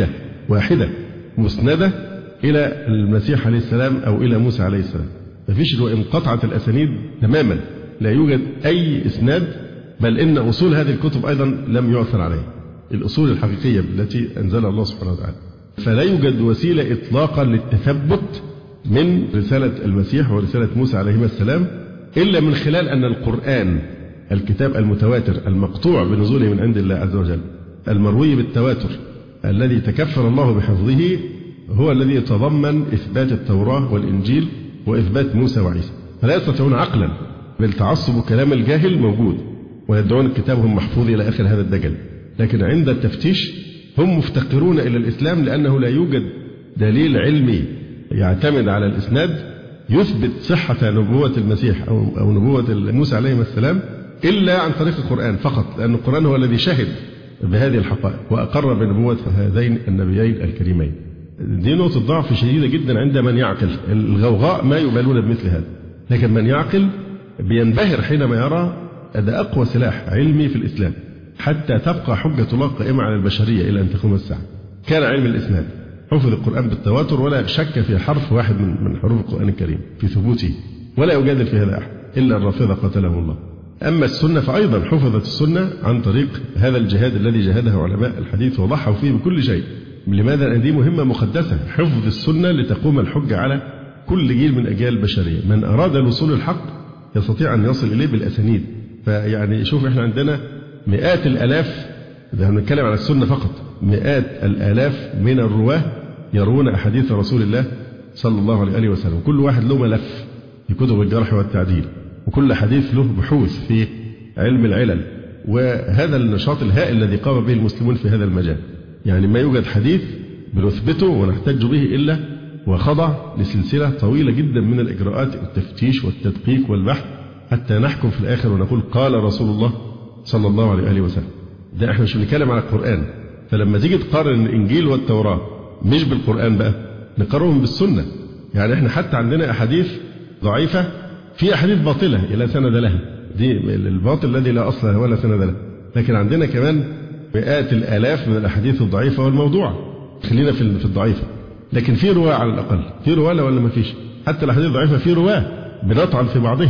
واحدة مسندة إلى المسيح عليه السلام أو إلى موسى عليه السلام. مفيش، انقطعت الأسانيد تماما، لا يوجد أي إسناد، بل إن أصول هذه الكتب أيضا لم يعثر عليها، الأصول الحقيقية التي أنزلها الله سبحانه وتعالى. فلا يوجد وسيلة إطلاقا للتثبت من رسالة المسيح ورسالة موسى عليهما السلام إلا من خلال أن القرآن الكتاب المتواتر المقطوع بنزوله من عند الله عز وجل المروي بالتواتر الذي تكفل الله بحفظه هو الذي يتضمن إثبات التوراة والإنجيل وإثبات موسى وعيسى. فلا يستطيعون عقلا، بالتعصب كلام الجاهل موجود ويدعون الكتاب هم محفوظ إلى آخر هذا الدجل، لكن عند التفتيش هم مفتقرون إلى الإسلام، لأنه لا يوجد دليل علمي يعتمد على الإسناد يثبت صحة نبوة المسيح أو نبوة موسى عليه السلام إلا عن طريق القرآن فقط، لأن القرآن هو الذي شهد بهذه الحقائق وأقر بنبوة هذين النبيين الكريمين. دي نقطة ضعف شديدة جدا عند من يعقل. الغوغاء ما يبالون بمثل هذا، لكن من يعقل بينبهر حينما يرى هذا أقوى سلاح علمي في الإسلام حتى تبقى حجة الله قائمة على البشرية إلى أن تقوم الساعة. كان علم الإسناد، حفظ القرآن بالتواتر ولا شك في حرف واحد من حروف القرآن الكريم في ثبوته، ولا يجادل في هذا أحد إلا الرافضة قتلهم الله. أما السنة فأيضا حفظت السنة عن طريق هذا الجهاد الذي جاهده علماء الحديث وضحوا فيه بكل شيء. لماذا؟ لأن دي مهمة مقدسة، حفظ السنة لتقوم الحجة على كل جيل من أجيال البشرية. من أراد الوصول الحق يستطيع أن يصل إليه بالأسانيد. فيعني شوف إحنا عندنا مئات الآلاف، ده هنتكلم على السنة فقط، مئات الآلاف من الرواه يروون أحاديث رسول الله صلى الله عليه وسلم، كل واحد له ملف في كتب الجرح والتعديل، وكل حديث له بحوث في علم العلل. وهذا النشاط الهائل الذي قام به المسلمون في هذا المجال، يعني ما يوجد حديث بنثبته ونحتج به إلا وخضع لسلسلة طويلة جدا من الإجراءات، التفتيش والتدقيق والبحث، حتى نحكم في الآخر ونقول قال رسول الله صلى الله عليه وسلم. ده احنا مش بنتكلم على القرآن. فلما تيجي تقارن الإنجيل والتوراة مش بالقرآن بقى، نقارنهم بالسنة. يعني احنا حتى عندنا أحاديث ضعيفة، في أحاديث باطلة لا سند لها، دي الباطل الذي لا أصل له ولا سند له. لكن عندنا كمان مئات الآلاف من الأحاديث الضعيفة والموضوع. خلينا في الضعيفة، لكن في رواة على الأقل، في رواة ولا ما فيش؟ حتى الأحاديث الضعيفة في رواة بنطعن في بعضها،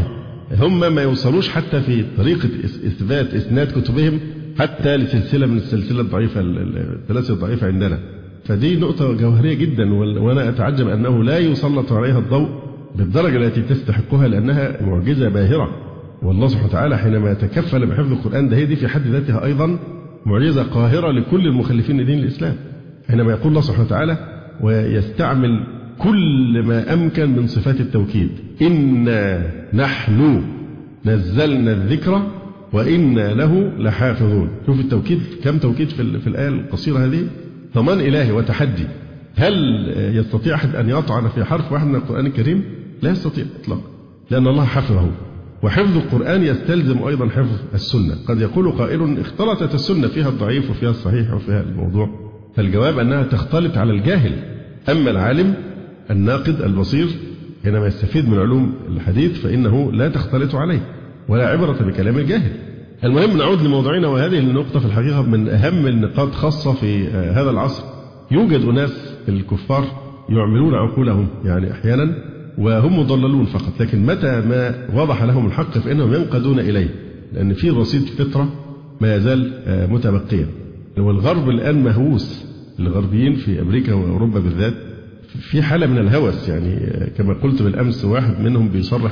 هم ما يوصلوش حتى في طريقة إثبات إسناد كتبهم حتى لسلسلة من السلسلة الضعيفة الثلاثة الضعيفة عندنا. فدي نقطة جوهرية جدا، وأنا أتعجب أنه لا يسلط عليها الضوء بالدرجة التي تستحقها، لأنها معجزة باهرة. والله سبحانه وتعالى حينما يتكفل بحفظ القرآن ده، دي في حد ذاتها أيضا معجزة قاهرة لكل المخلفين لدين الإسلام. حينما يقول الله سبحانه وتعالى ويستعمل كل ما أمكن من صفات التوكيد: إنا نحن نزلنا الذكر وإنا له لحافظون. شوف التوكيد، كم توكيد في الآية القصيرة هذه. ضمان إلهي وتحدي. هل يستطيع أحد أن يطعن في حرف واحد من القرآن الكريم؟ لا يستطيع إطلاقا، لأن الله حفظه. وحفظ القرآن يستلزم أيضا حفظ السنة. قد يقول قائل: اختلطت السنة، فيها الضعيف وفيها الصحيح وفيها الموضوع. فالجواب أنها تختلط على الجاهل. أما العالم الناقد البصير حينما يستفيد من علوم الحديث فإنه لا تختلط عليه ولا عبرة بكلام الجاهل. المهم نعود لموضوعنا، وهذه النقطة في الحقيقة من أهم النقاط خاصة في هذا العصر. يوجد أناس الكفار يعملون عقولهم يعني أحيانا وهم مضللون فقط، لكن متى ما وضح لهم الحق فإنهم ينقادون إليه، لأن في رصيد فطرة ما يزال متبقيا. والغرب الآن مهووس، الغربيين في أمريكا وأوروبا بالذات في حالة من الهوس. يعني كما قلت بالأمس، واحد منهم بيصرح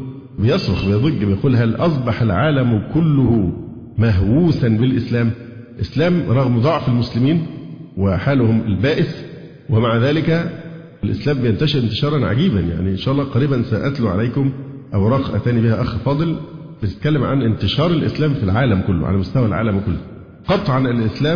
بيصرخ بيضج بيقول: هل أصبح العالم كله مهووسا بالإسلام؟ إسلام رغم ضعف المسلمين وحالهم البائس، ومع ذلك الإسلام بينتشر انتشارا عجيبا. يعني إن شاء الله قريبا سأتلو عليكم أوراق أتاني بها أخ فاضل بتتكلم عن انتشار الإسلام في العالم كله على مستوى العالم كله. قطعا الإسلام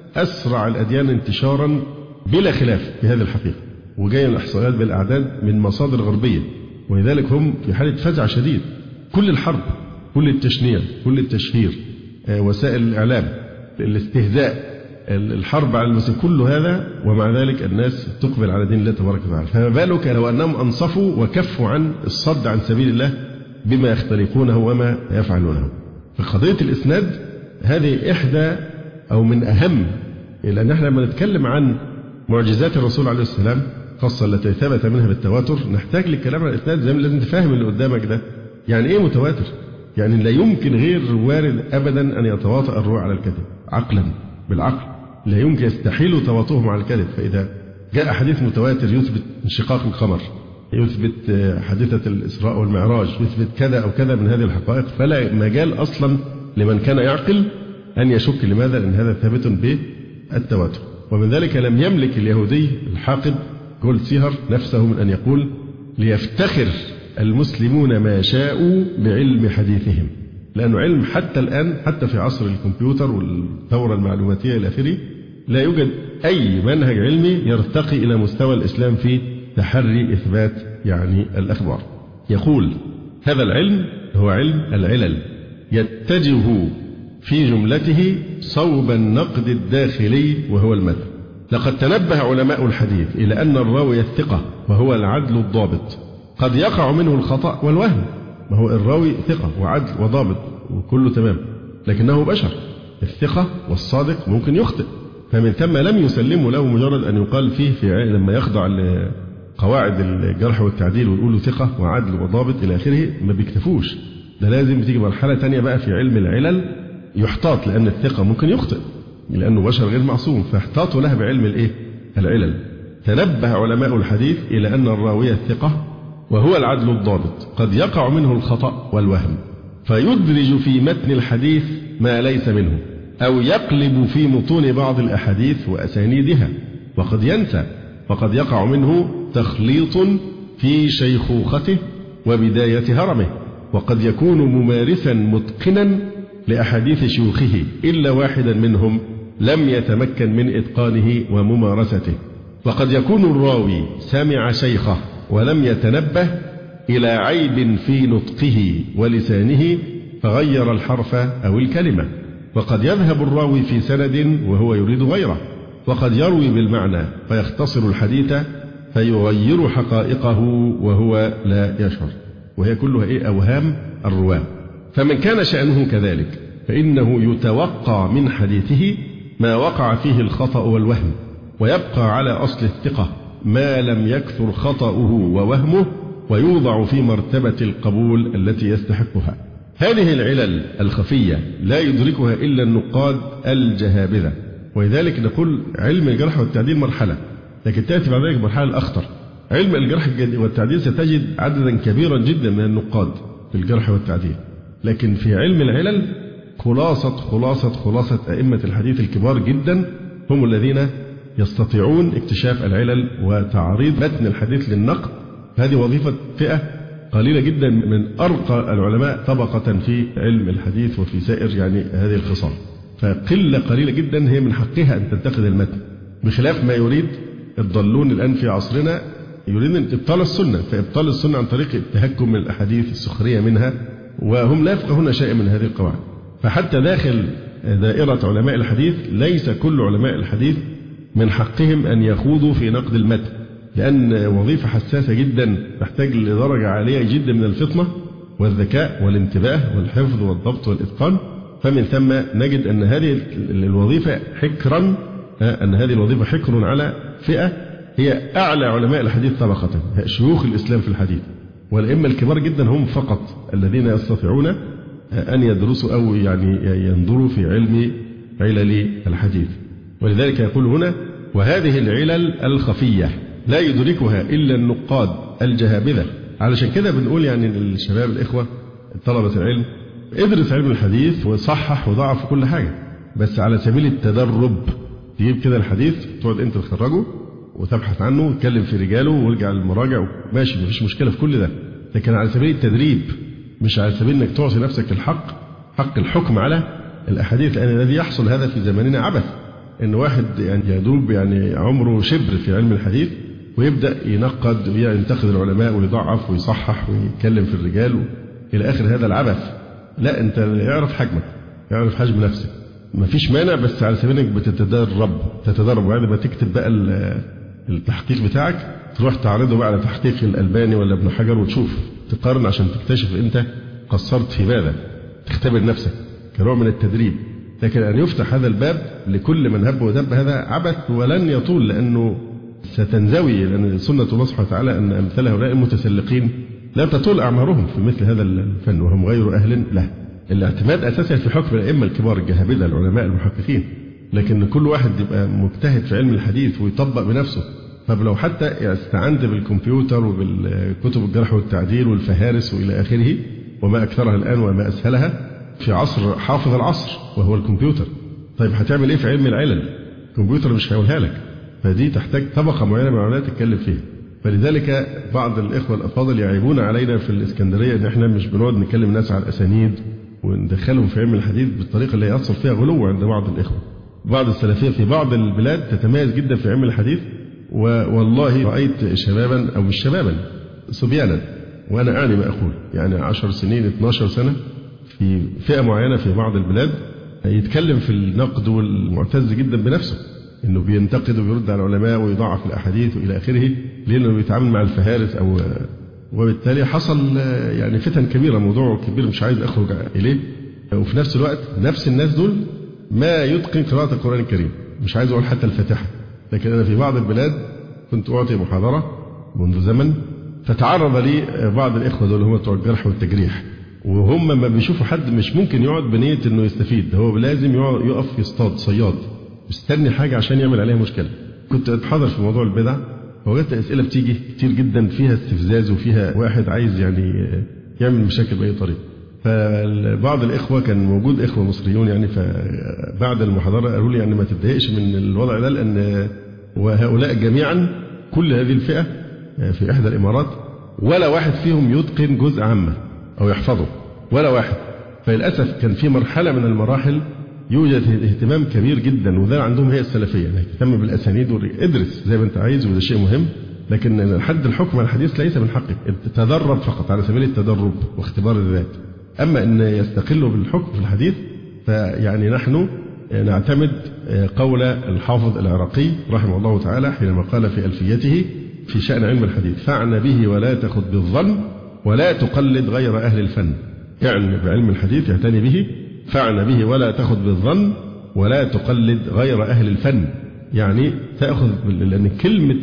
أسرع الأديان انتشارا بلا خلاف في هذه الحقيقة، وجاية الإحصائيات بالأعداد من مصادر غربية، ولذلك هم في حالة فزع شديد. كل الحرب، كل التشنيع، كل التشهير، وسائل الإعلام، الاستهزاء، الحرب على المسلمين، كل هذا ومع ذلك الناس تقبل على دين الله تبارك وتعالى. فما بالك لو أنهم أنصفوا وكفوا عن الصد عن سبيل الله بما يختلقونه وما يفعلونه. فقضية الإسناد هذه إحدى أو من أهم، لأن احنا لما نتكلم عن معجزات الرسول عليه السلام خاصة التي ثبت منها بالتواتر، نحتاج للكلام عن الإسناد. زي ما لازم تفهم اللي قدامك ده يعني إيه متواتر. يعني لا يمكن غير وارد أبدا أن يتواطأ الروح على الكذب عقلا، بالعقل لا يمكن، يستحيل تواطؤهم على الكذب. فإذا جاء حديث متواتر يثبت انشقاق القمر، يثبت حادثة الإسراء والمعراج، يثبت كذا أو كذا من هذه الحقائق، فلا مجال أصلا لمن كان يعقل أن يشك. لماذا؟ لأن هذا ثابت بالتواتر. ومن ذلك لم يملك اليهودي الحاقد جولدسيهر نفسه من أن يقول: ليفتخر المسلمون ما شاءوا بعلم حديثهم. لأنه علم حتى الآن، حتى في عصر الكمبيوتر والثورة المعلوماتية إلى آخره، لا يوجد أي منهج علمي يرتقي إلى مستوى الإسلام في تحري إثبات يعني الأخبار. يقول: هذا العلم هو علم العلل، يتجه في جملته صوب النقد الداخلي وهو المذهب. لقد تنبه علماء الحديث إلى أن الراوي الثقة وهو العدل الضابط قد يقع منه الخطأ والوهم. ما هو الراوي ثقة وعدل وضابط وكله تمام، لكنه بشر. الثقة والصادق ممكن يخطئ، فمن ثم لم يسلموا له مجرد أن يقال فيه لما يخضع لقواعد الجرح والتعديل ويقولوا ثقة وعدل وضابط إلى آخره، ما بيكتفوش. ده لازم تيجي مرحلة تانية بقى في علم العلل، يحتاط، لأن الثقة ممكن يخطئ لأنه بشر غير معصوم، فاحتاطوا لها بعلم العلل. تنبه علماء الحديث إلى أن الراوي الثقة وهو العدل الضابط قد يقع منه الخطأ والوهم، فيدرج في متن الحديث ما ليس منه، أو يقلب في متون بعض الأحاديث وأسانيدها، وقد ينسى، وقد يقع منه تخليط في شيخوخته وبداية هرمه، وقد يكون ممارسا متقنا لأحاديث شيوخه إلا واحدا منهم لم يتمكن من إتقانه وممارسته. وقد يكون الراوي سمع شيخه ولم يتنبه إلى عيب في نطقه ولسانه فغير الحرف أو الكلمة. وقد يذهب الراوي في سند وهو يريد غيره، وقد يروي بالمعنى فيختصر الحديث فيغير حقائقه وهو لا يشعر، وهي كلها أوهام الرواة. فمن كان شأنه كذلك فإنه يتوقع من حديثه ما وقع فيه الخطأ والوهم، ويبقى على أصل الثقة ما لم يكثر خطأه ووهمه ويوضع في مرتبة القبول التي يستحقها. هذه العلل الخفية لا يدركها إلا النقاد الجهابذة، ولذلك نقول علم الجرح والتعديل مرحلة، لكن تأتي بعد ذلك المرحلة الأخطر. علم الجرح والتعديل ستجد عددا كبيرا جدا من النقاد في الجرح والتعديل، لكن في علم العلل خلاصة أئمة الحديث الكبار جدا هم الذين يستطيعون اكتشاف العلل وتعريض متن الحديث للنقد. هذه وظيفة فئة قليلة جدا من أرقى العلماء طبقة في علم الحديث وفي سائر يعني هذه الخصال، فقلة قليلة جدا هي من حقها أن تنتقد المتن، بخلاف ما يريد الضالون الآن في عصرنا، يريدون إبطال السنة، فإبطال السنة عن طريق التهكم من الأحاديث السخرية منها، وهم لا يفقهون شيئا من هذه القواعد. فحتى داخل دائرة علماء الحديث ليس كل علماء الحديث من حقهم أن يخوضوا في نقد المتن، لأن وظيفة حساسة جدا تحتاج لدرجة عالية جدا من الفطنة والذكاء والانتباه والحفظ والضبط والإتقان. فمن ثم نجد أن هذه الوظيفة حكر على فئة هي أعلى علماء الحديث طبقة، شيوخ الإسلام في الحديث، والأئمة الكبار جدا هم فقط الذين يستطيعون أن يدرسوا أو يعني ينظروا في علل الحديث. ولذلك يقول هنا: وهذه العلل الخفية لا يدركها إلا النقاد الجهابذة. علشان كده بنقول يعني للشباب الإخوة طلبة العلم: ادرس علم الحديث وصحح وضعف كل حاجة، بس على سبيل التدرب. تجيب كده الحديث تقعد أنت تخرجه وتبحث عنه وتتكلم في رجاله وارجع للمراجع، ماشي مفيش مشكلة في كل ده، لكن على سبيل التدريب، مش على سبيل انك تعطي نفسك حق الحكم على الأحاديث. لأن الذي يحصل هذا في زماننا عبث، إن واحد يعني يدوب يعني عمره شبر في علم الحديث ويبدأ ينقد وينتقد العلماء ويضعف ويصحح ويتكلم في الرجال إلى آخر هذا العبث. لا، أنت اعرف حجمك، اعرف حجم نفسك، مفيش مانع، بس على سبيل انك تتدرب، وبعد ما تكتب بقى التحقيق بتاعك تروح تعرضه بقى على تحقيق الألباني ولا ابن حجر وتشوف تقارن عشان تكتشف أنت قصرت في ماذا، تختبر نفسك كنوع من التدريب. لكن أن يفتح هذا الباب لكل من هب ودب هذا عبث ولن يطول، لأنه ستنزوي، لأن سنة الله سبحانه وتعالى أن أمثال هؤلاء المتسلقين لا تطول أعمارهم في مثل هذا الفن وهم غير أهل له. الاعتماد أساسا في حكم الأئمة الكبار الجهابذة العلماء المحققين، لكن كل واحد يبقى مجتهد في علم الحديث ويطبق بنفسه. طب لو حتى استعنت بالكمبيوتر وبالكتب الجرح والتعديل والفهارس وإلى آخره، وما أكثرها الآن وما أسهلها في عصر حافظ العصر وهو الكمبيوتر، طيب هتعمل إيه في علم العلل؟ الكمبيوتر مش هيقولها لك، فدي تحتاج طبقة معينة من العلماء تتكلم فيها. فلذلك بعض الإخوة الأفاضل يعيبون علينا في الإسكندرية إن إحنا مش بنقعد نكلم الناس على الأسانيد وندخلهم في علم الحديث بالطريقة اللي يحصل فيها غلو عند بعض الإخوة. بعض السلفية في بعض البلاد تتميز جدا في علم الحديث، والله رأيت شبابا أو مش شبابا صبيانا، وأنا أعني ما أقول، يعني 10 سنين 12 سنة في فئة معينة في بعض البلاد يتكلم في النقد والمعتز جدا بنفسه، إنه بينتقد ويرد على العلماء ويضعف الأحاديث وإلى آخره، لأنه بيتعامل مع الفهارس وبالتالي حصل يعني فتن كبيرة، موضوع كبير مش عايز أخرج إليه. وفي نفس الوقت نفس الناس دول ما يتقن قراءة القرآن الكريم، مش عايز أقول حتى الفاتحة. لكن أنا في بعض البلاد كنت أعطي محاضرة منذ زمن، فتعرض لي بعض الإخوة دول هم بتوع الجرح والتجريح، وهم ما بيشوفوا حد مش ممكن يقعد بنية إنه يستفيد، هو لازم يقف يصطاد صياد مستني حاجة عشان يعمل عليها مشكلة. كنت أتحاضر في موضوع البدع، وجدت أسئلة بتيجي كتير جدا فيها استفزاز وفيها واحد عايز يعني يعمل مشاكل بأي طريقة. فبعض الإخوة كان موجود إخوة مصريون يعني، فبعد المحاضرة قالوا لي يعني ما تتضايقش من الوضع ده، لأن وهؤلاء جميعا كل هذه الفئة في إحدى الإمارات ولا واحد فيهم يتقن جزء عامة أو يحفظه، ولا واحد. فللأسف كان في مرحلة من المراحل يوجد اهتمام كبير جدا، وده عندهم هي السلفية، اهتم بالأسانيد ادرس زي ما أنت عايز وده شيء مهم، لكن حد الحكم على الحديث ليس من حقك، تدرب فقط على سبيل التدرب واختبار الذات. أما أن يستقلوا بالحكم في الحديث فيعني نحن نعتمد قول الحافظ العراقي رحمه الله تعالى حينما قال في ألفيته في شأن علم الحديث: فاعن به ولا تخذ بالظن ولا تقلد غير أهل الفن. يعني بعلم الحديث يعتني به، فاعن به ولا تأخذ بالظن ولا تقلد غير أهل الفن، يعني تأخذ، لأن كلمة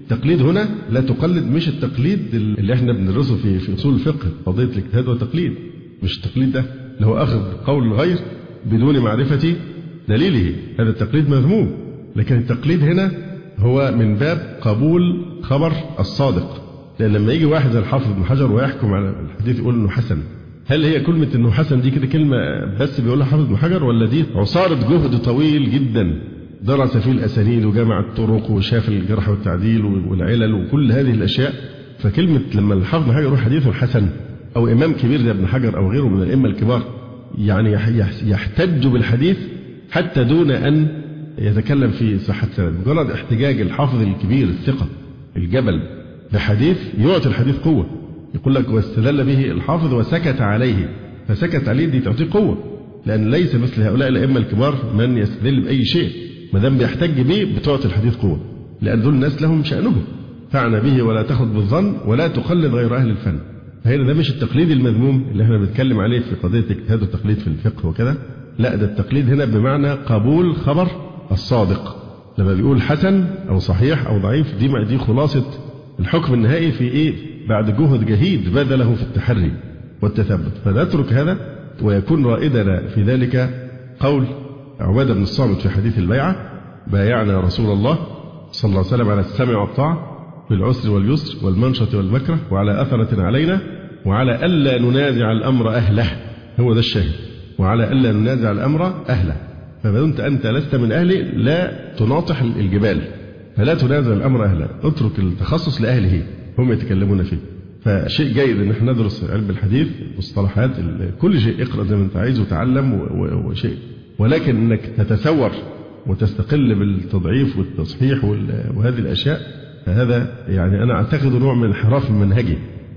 التقليد هنا لا تقلد، مش التقليد اللي احنا بندرسه في أصول الفقه، قضية الاجتهاد والتقليد. مش التقليد ده اللي هو أخذ قول الغير بدون معرفة دليله، هذا التقليد مذموم. لكن التقليد هنا هو من باب قبول خبر الصادق. لأن لما يجي واحد زي الحافظ ابن حجر ويحكم على الحديث يقول إنه حسن، هل هي كلمة إنه حسن دي كده كلمة بس بيقولها حافظ ابن حجر، ولا دي عصارة جهد طويل جدا درس فيه الأسانيد وجمع الطرق وشاف الجرح والتعديل والعلل وكل هذه الأشياء؟ فكلمة لما الحافظ ابن حجر يقول حديثه حسن، أو إمام كبير زي ابن حجر أو غيره من الأئمة الكبار يعني يحتج بالحديث حتى دون أن يتكلم في صحة سند، مجرد احتجاج الحافظ الكبير الثقة الجبل بحديث يعطي الحديث قوة. يقول لك واستدل به الحافظ وسكت عليه، فسكت عليه دي تعطيه قوة، لأن ليس مثل هؤلاء الأئمة الكبار من يستدل بأي شيء، ما دام بيحتج به بتعطي الحديث قوة، لأن دول الناس لهم شأنهم، فاعن به ولا تاخذ بالظن ولا تقلد غير أهل الفن. فهنا ده مش التقليد المذموم اللي احنا بنتكلم عليه في قضية اجتهاد والتقليد في الفقه وكذا، لا، ده التقليد هنا بمعنى قبول خبر الصادق. لما بيقول حسن أو صحيح أو ضعيف دي خلاصة الحكم النهائي في إيه؟ بعد جهد جهيد بذله في التحري والتثبت. فنترك هذا ويكون رائدنا في ذلك قول عبادة بن الصامت في حديث البيعة: بايعنا رسول الله صلى الله عليه وسلم على السمع والطاعة في العسر واليسر والمنشط والمكره وعلى أثرة علينا وعلى ألا ننازع الأمر أهله. هو ده الشاهد، وعلى ألا ننازع الأمر أهله. فما دمت أنت لست من أهله لا تناطح الجبال، فلا تنازع الأمر أهله، اترك التخصص لأهله هم يتكلمون فيه. فشيء جيد أن احنا ندرس علم الحديث، مصطلحات، كل شيء، اقرأ زي ما أنت عايز وتعلم وشيء، ولكن أنك تتسور وتستقل بالتضعيف والتصحيح وهذه الأشياء، فهذا يعني أنا أعتقد نوع من انحراف منهجي.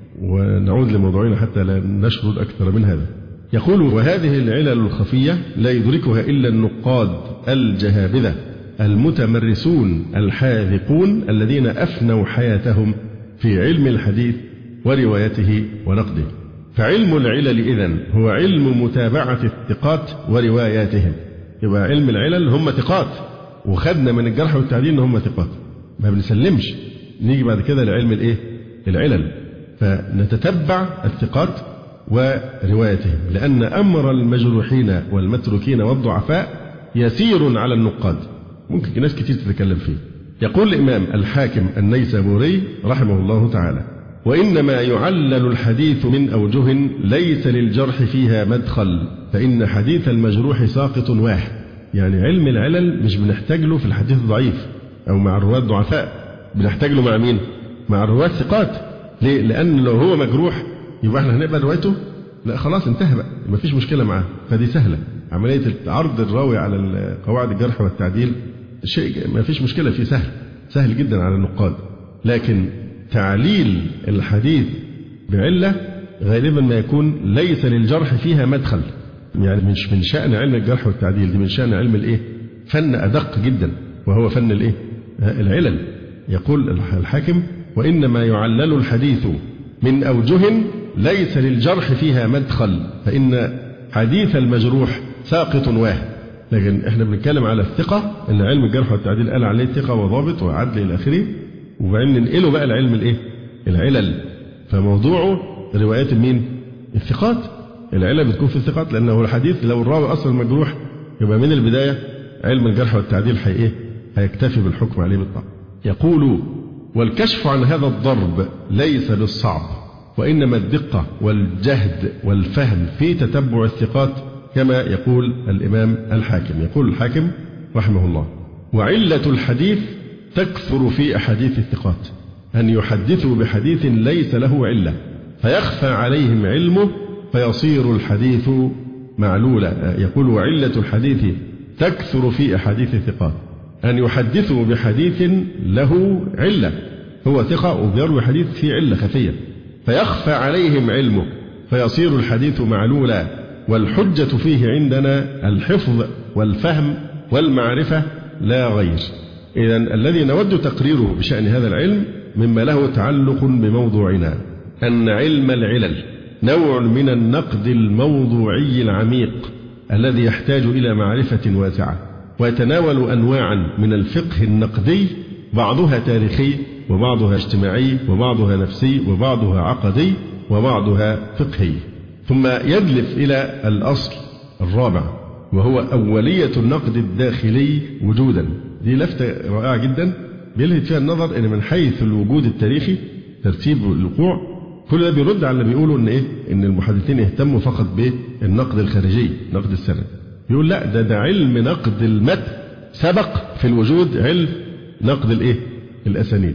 ونعود لموضوعنا حتى لا نشرد أكثر من هذا. يقول: وهذه العلل الخفية لا يدركها إلا النقاد الجهابذة المتمرسون الحاذقون الذين أفنوا حياتهم في علم الحديث وروايته ونقده. فعلم العلل إذن هو علم متابعة الثقات ورواياتهم. يبقى علم العلل هم ثقات، وخدنا من الجرح والتعديل إن هم ثقات، ما بنسلمش. نيجي بعد كده لعلم الإيه؟ العلل، فنتتبع الثقات وروايتهم، لأن أمر المجروحين والمتروكين والضعفاء يسير على النقاد، ممكن ناس كتير تتكلم فيه. يقول الإمام الحاكم النيسابوري رحمه الله تعالى: وإنما يعلل الحديث من أوجه ليس للجرح فيها مدخل، فإن حديث المجروح ساقط واحد. يعني علم العلل مش بنحتاج له في الحديث الضعيف أو مع الرواة الضعفاء، بنحتاج له مع مين؟ مع الرواة الثقات. ليه؟ لأن لو هو مجروح يبقى احنا هنقبل روايته؟ لا، خلاص انتهى بقى، ما فيش مشكلة معاه. فدي سهلة، عملية عرض الراوي على قواعد الجرح والتعديل شيء ما فيش مشكلة فيه، سهل جدا على النقاد. لكن تعليل الحديث بعلة غالبا ما يكون ليس للجرح فيها مدخل، يعني مش من شأن علم الجرح والتعديل، دي من شأن علم الإيه؟ فن أدق جدا، وهو فن الإيه؟ العلل. يقول الحاكم: وإنما يعلل الحديث من أوجه ليس للجرح فيها مدخل، فإن حديث المجروح ساقط واحد. لكن احنا بنتكلم على الثقة، ان علم الجرح والتعديل قال عليه ثقة وضابط وعدل إلى آخره، وبعدين ننقله بقى العلم الإيه؟ العلل. فموضوعه روايات مين؟ الثقات. العلل بتكون في الثقات، لأنه الحديث لو الراوي أصلا مجروح يبقى من البداية علم الجرح والتعديل هيكتفي بالحكم عليه بالطبع. يقول: والكشف عن هذا الضرب ليس بالصعب، وإنما الدقة والجهد والفهم في تتبع الثقات، كما يقول الإمام الحاكم. يقول الحاكم رحمه الله: وعلة الحديث تكثر في أحاديث الثقات، أن يحدثوا بحديث ليس له علة فيخفى عليهم علمه فيصير الحديث معلولا. يقول: وعلة الحديث تكثر في أحاديث الثقات، أن يحدثوا بحديث له علة، هو ثقة وبيروي حديث فيه علة خفية، فيخفى عليهم علمه فيصير الحديث معلولا. والحجة فيه عندنا الحفظ والفهم والمعرفة لا غير. إذن الذي نود تقريره بشأن هذا العلم مما له تعلق بموضوعنا، أن علم العلل نوع من النقد الموضوعي العميق الذي يحتاج إلى معرفة واسعة، ويتناول أنواعا من الفقه النقدي، بعضها تاريخي وبعضها اجتماعي وبعضها نفسي وبعضها عقدي وبعضها فقهي. ثم يدلف إلى الأصل الرابع وهو أولية النقد الداخلي وجودا. دي لفتة رائعة جدا بيلفت فيها النظر إن من حيث الوجود التاريخي ترتيب الوقوع كل ده بيرد على اللي بيقولوا إن المحدثين يهتموا فقط بالنقد الخارجي نقد السند. يقول لا ده علم نقد المتن سبق في الوجود علم نقد الأسانيد.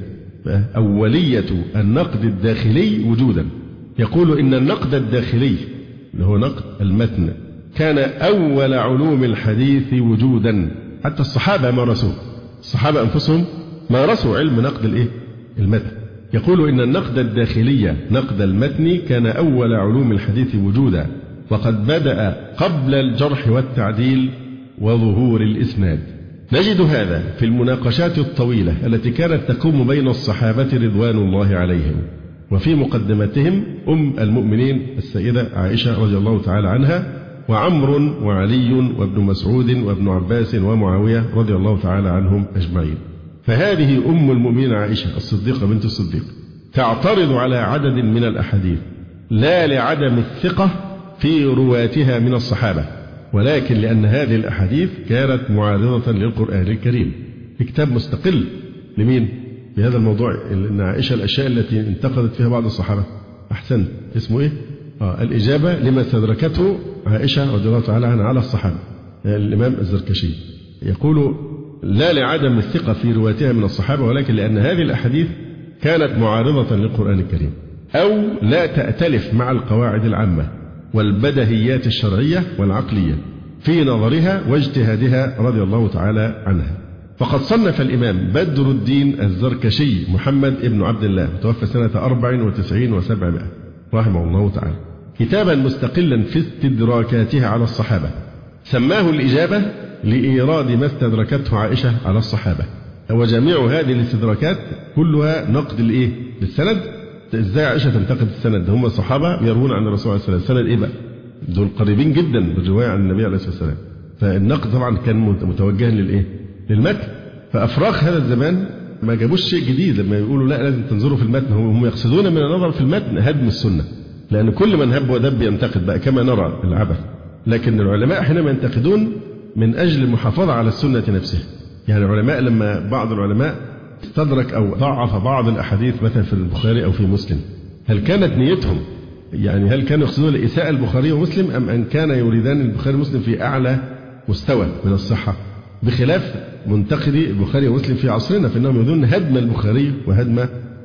أولية النقد الداخلي وجودا. يقول إن النقد الداخلي اللي هو نقد المتن كان أول علوم الحديث وجودا. حتى الصحابة مارسوه، الصحابة أنفسهم مارسوا علم نقد المتن. يقول إن النقد الداخلي نقد المتن كان أول علوم الحديث وجودا، وقد بدأ قبل الجرح والتعديل وظهور الإسناد. نجد هذا في المناقشات الطويلة التي كانت تقوم بين الصحابة رضوان الله عليهم، وفي مقدمتهم المؤمنين السيدة عائشة رضي الله تعالى عنها، وعمر وعلي وابن مسعود وابن عباس ومعاوية رضي الله تعالى عنهم أجمعين. فهذه المؤمنين عائشة الصديقة بنت الصديق تعترض على عدد من الأحاديث لا لعدم الثقة في رواتها من الصحابة، ولكن لأن هذه الأحاديث كانت معارضة للقرآن الكريم. كتاب مستقل لمين في هذا الموضوع؟ إن عائشة الأشياء التي انتقدت فيها بعض الصحابة. أحسن اسمه الإجابة لما استدركته عائشة رضي الله تعالى عنها على الصحابة. الإمام الزركشي يقول لا لعدم الثقة في رواتها من الصحابة، ولكن لأن هذه الأحاديث كانت معارضة للقرآن الكريم أو لا تأتلف مع القواعد العامة والبدهيات الشرعية والعقلية في نظرها واجتهادها رضي الله تعالى عنها. فقد صنف الإمام بدر الدين الزركشي محمد ابن عبد الله توفى سنة 94 و700 رحمه الله تعالى كتابا مستقلا في استدراكاتها على الصحابة، سماه الإجابة لإيراد ما استدركته عائشة على الصحابة. وجميع هذه الاستدراكات كلها نقد للسند. ازاي عائشة تنتقد السند؟ هم الصحابة يروون عن الرسول صلى الله عليه وسلم، السند بقى؟ دول قريبين جدا بالرواية عن النبي عليه الصلاة والسلام. فالنقد طبعا كان متوجها للمتن. فأفراخ هذا الزمان ما جابوش شيء جديد لما يقولوا لا لازم تنظروا في المتن. هم يقصدون من النظر في المتن هدم السنة، لأن كل من هب ودب ينتقد بقى كما نرى العبث. لكن العلماء حينما ينتقدون من أجل المحافظة على السنة نفسها. يعني العلماء لما بعض العلماء استدرك أو ضعف بعض الأحاديث مثلا في البخاري أو في مسلم، هل كانت نيتهم يعني هل كانوا يقصدون لإساءة البخاري ومسلم أم أن كان يريدان البخاري ومسلم في أعلى مستوى من الصحة؟ بخلاف منتقدي البخاري ومسلم في عصرنا، فإنهم يريدون هدم البخاري وهدم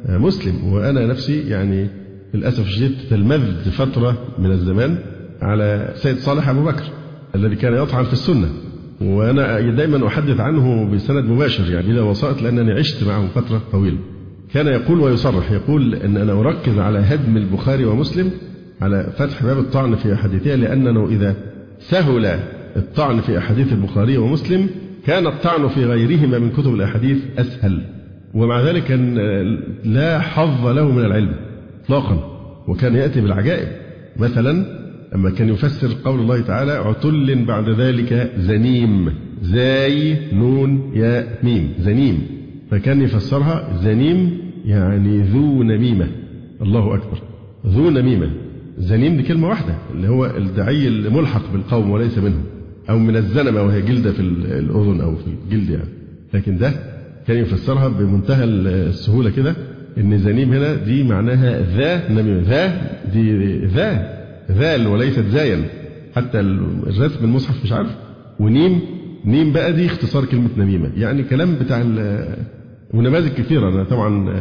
مسلم. وأنا نفسي يعني للأسف الشديد تلمذت فترة من الزمان على سيد صالح أبو بكر الذي كان يطعن في السنة، وأنا دائما أحدث عنه بسند مباشر يعني بلا وسائط لأنني عشت معه فترة طويلة. كان يقول ويصرح يقول أن أنا أركز على هدم البخاري ومسلم على فتح باب الطعن في أحاديثها، لأنه إذا سهل الطعن في أحاديث البخاري ومسلم كان الطعن في غيرهما من كتب الأحاديث أسهل، ومع ذلك كان لا حظ له من العلم إطلاقا، وكان يأتي بالعجائب. مثلا أما كان يفسر قول الله تعالى عتل بعد ذلك زنيم، زاي نون يا ميم زنيم، فكان يفسرها زنيم يعني ذو نميمة. الله أكبر، ذو نميمة. زنيم دي كلمة واحدة اللي هو الدعي الملحق بالقوم وليس منهم، أو من الزنمة وهي جلدة في الأذن أو في الجلد يعني. لكن ده كان يفسرها بمنتهى السهولة كده إن زنيم هنا دي معناها ذا نميمة، ذا دي ذال وليست زاين، حتى الرسم المصحف مش عارف. ونيم نيم بقى دي اختصار كلمة نميمة، يعني كلام بتاع ونماذج كثيرة. أنا طبعا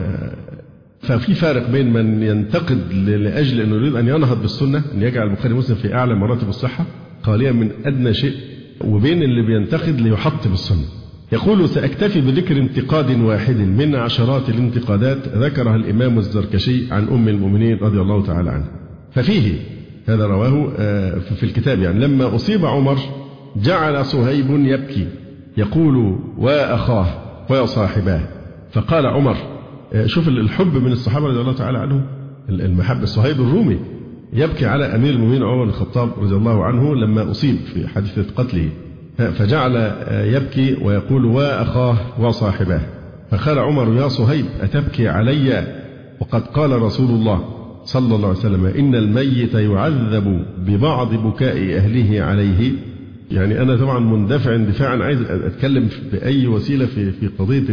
ففي فارق بين من ينتقد لأجل أنه يريد أن ينهض بالسنة أن يجعل البخاري ومسلم في أعلى مراتب الصحة خاليا من أدنى شيء، وبين اللي بينتقد ليحطم السنة. يقول سأكتفي بذكر انتقاد واحد من عشرات الانتقادات ذكرها الإمام الزركشي عن أم المؤمنين رضي الله تعالى عنها. ففيه هذا رواه في الكتاب يعني لما أصيب عمر جعل صهيب يبكي يقول وأخاه وصاحباه، فقال عمر شوف الحب من الصحابة رضي الله تعالى عنهم، المحبة. صهيب الرومي يبكي على أمير المؤمنين عمر بن الخطاب رضي الله عنه لما أصيب في حادثة قتله، فجعل يبكي ويقول وأخاه وصاحباه. فقال عمر يا صهيب أتبكي علي وقد قال رسول الله صلى الله عليه وسلم إن الميت يعذب ببعض بكاء أهله عليه. يعني أنا طبعا مندفع اندفاعا عايز أتكلم بأي وسيلة في قضية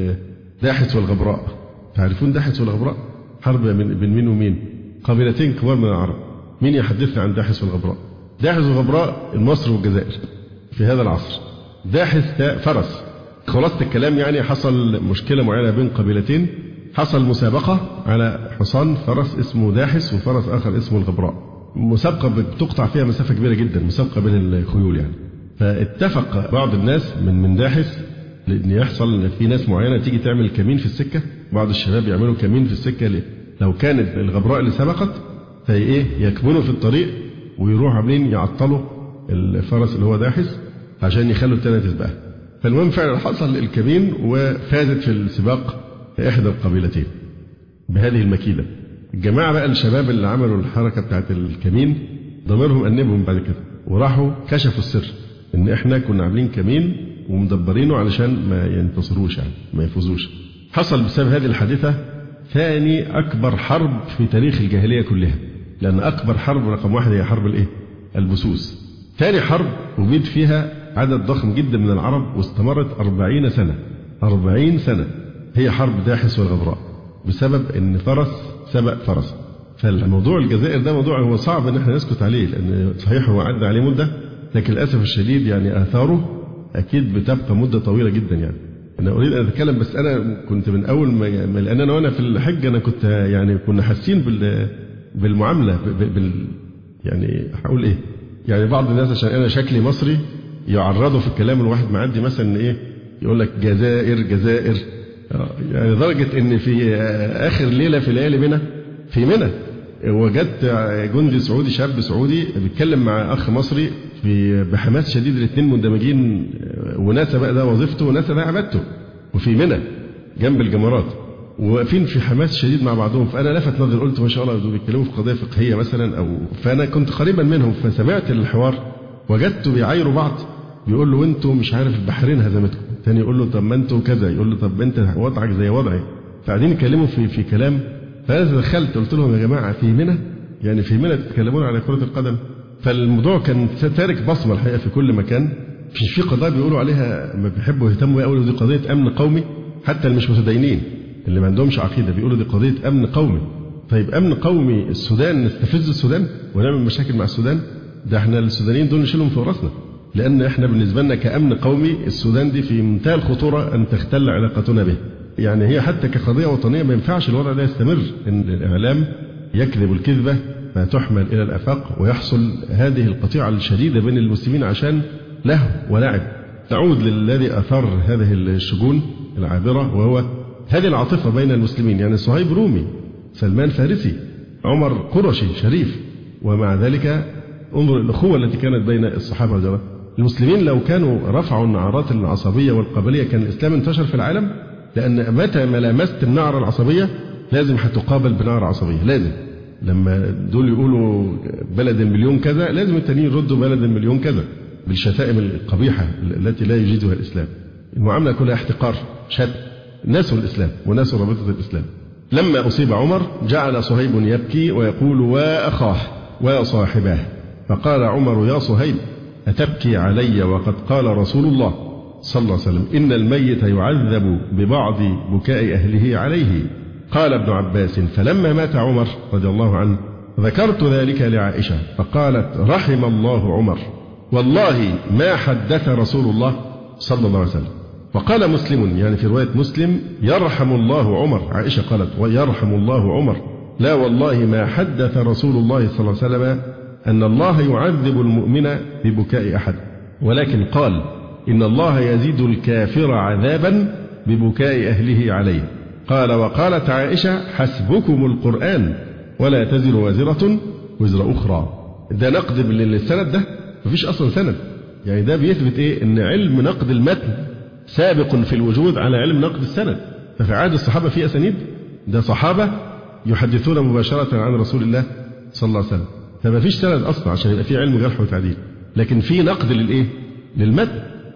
داحس والغبراء. تعرفون داحس والغبراء؟ حرب بين مين ومين؟ قبيلتين كبار من العرب. مين يحدثنا عن داحس والغبراء؟ داحس والغبراء مصر والجزائر في هذا العصر. داحس ده فرس. خلاصة الكلام يعني حصل مشكلة معينة بين قبيلتين، حصل مسابقة على حصان فرس اسمه داحس وفرس آخر اسمه الغبراء. مسابقة بتقطع فيها مسافة كبيرة جدا، مسابقة بين الخيول يعني. فاتفق بعض الناس من داحس لأن يحصل في ناس معينة تيجي تعمل كمين في السكة. بعض الشباب يعملوا كمين في السكة لو كانت الغبراء اللي سبقت يكمنوا في الطريق ويروحوا عاملين يعطلوا الفرس اللي هو داحس عشان يخلوا التانية تسبقها. فالمهم فعلا حصل الكمين وفازت في السباق إحدى القبيلتين بهذه المكيدة. الجماعة بقى الشباب اللي عملوا الحركة بتاعت الكمين ضميرهم أنبهم بعد كده وراحوا كشفوا السر إن إحنا كنا عاملين كمين ومدبرينه علشان ما ينتصروش يعني ما يفوزوش. حصل بسبب هذه الحادثة ثاني أكبر حرب في تاريخ الجاهلية كلها، لأن أكبر حرب رقم 1 هي حرب البسوس. ثاني حرب وجد فيها عدد ضخم جدا من العرب واستمرت 40 سنة. 40 سنة هي حرب داحس والغبراء بسبب إن فرس سبق فرس. فالموضوع الجزائر ده موضوع هو صعب إن احنا نسكت عليه، لأن صحيح هو عدى عليه مدة لكن للأسف الشديد يعني آثاره أكيد بتبقى مدة طويلة جدا. يعني أنا أريد أن أتكلم بس أنا كنت من أول ما لأن أنا وأنا في الحج أنا كنت يعني كنا حاسين بالمعاملة يعني هقول إيه يعني بعض الناس عشان أنا شكلي مصري يعرضوا في الكلام الواحد معدي مثلا يقول لك جزائر يعني لدرجة إن في آخر ليلة في ليالي منى في منى وجدت جندي سعودي شاب سعودي بيتكلم مع أخ مصري بحماس شديد، الاثنين مندمجين وناسا بقى ده وظيفته وناسا ده عبادته وفي منى جنب الجمرات وواقفين في حماس شديد مع بعضهم. فأنا لفت نظري قلت ما شاء الله دول بيتكلموا في قضية فقهية مثلا فأنا كنت قريبا منهم فسمعت الحوار وجدته بيعايروا بعض. بيقول له انتوا مش عارف البحرين هزمتكم، تاني يقول له طب ما انتوا كذا، يقول له طب انت وضعك زي وضعي. فقاعدين يتكلموا في كلام. فأنا دخلت قلت لهم يا جماعة في منى يعني في منى تتكلمون على كرة القدم. فالموضوع كان تارك بصمة الحقيقة في كل مكان. في قضايا بيقولوا عليها ما بيحبوا يهتموا قوي ودي قضية أمن قومي، حتى اللي مش متدينين اللي ما عندهمش عقيدة بيقولوا دي قضية أمن قومي. طيب أمن قومي السودان نستفز السودان ونعمل مشاكل مع السودان؟ ده احنا السودانيين دول نشيلهم في راسنا، لأن احنا بالنسبة لنا كأمن قومي السودان دي في منتهى الخطورة أن تختل علاقتنا به. يعني هي حتى كقضية وطنية ما ينفعش الوضع ده يستمر، إن الإعلام يكذب الكذبة فتحمل إلى الآفاق ويحصل هذه القطيعة الشديدة بين المسلمين عشان لهو ولعب. نعود للذي أثار هذه الشجون العابرة وهو هذه العاطفة بين المسلمين. يعني صهيب رومي، سلمان فارسي، عمر قرشي شريف، ومع ذلك انظر الأخوة التي كانت بين الصحابة والجماعة. المسلمين لو كانوا رفعوا النعرات العصبية والقبلية كان الإسلام انتشر في العالم، لأن متى ما لمست النعرة العصبية لازم هتقابل بنعرة عصبية. لازم لما دول يقولوا بلد المليون كذا لازم التانيين يردوا بلد المليون كذا بالشتائم القبيحة التي لا يجيزها الإسلام. المعاملة كلها احتقار شتم، ناسوا الإسلام وناسوا رابطة الإسلام. لما أصيب عمر جعل صهيب يبكي ويقول وأخاه وصاحباه. فقال عمر يا صهيب أتبكي علي وقد قال رسول الله صلى الله عليه وسلم إن الميت يعذب ببعض بكاء أهله عليه. قال ابن عباس فلما مات عمر رضي الله عنه ذكرت ذلك لعائشة فقالت رحم الله عمر والله ما حدث رسول الله صلى الله عليه وسلم. وقال مسلم يعني في رواية مسلم يرحم الله عمر. عائشة قالت ويرحم الله عمر لا والله ما حدث رسول الله صلى الله عليه وسلم أن الله يعذب المؤمن ببكاء أحد، ولكن قال إن الله يزيد الكافر عذابا ببكاء أهله عليه. قال وقالت عائشة حسبكم القرآن ولا تزر وازرة وزر أخرى. ده نقد للسند ده مفيش أصلا سند. يعني ده بيثبت إن علم نقد المتن سابق في الوجود على علم نقد السند. ففي عهد الصحابة في أسانيد، ده صحابة يحدثون مباشرة عن رسول الله صلى الله عليه وسلم، فما فيش سند أصلا عشان يبقى في علم جرح وتعديل. لكن في نقد للمتن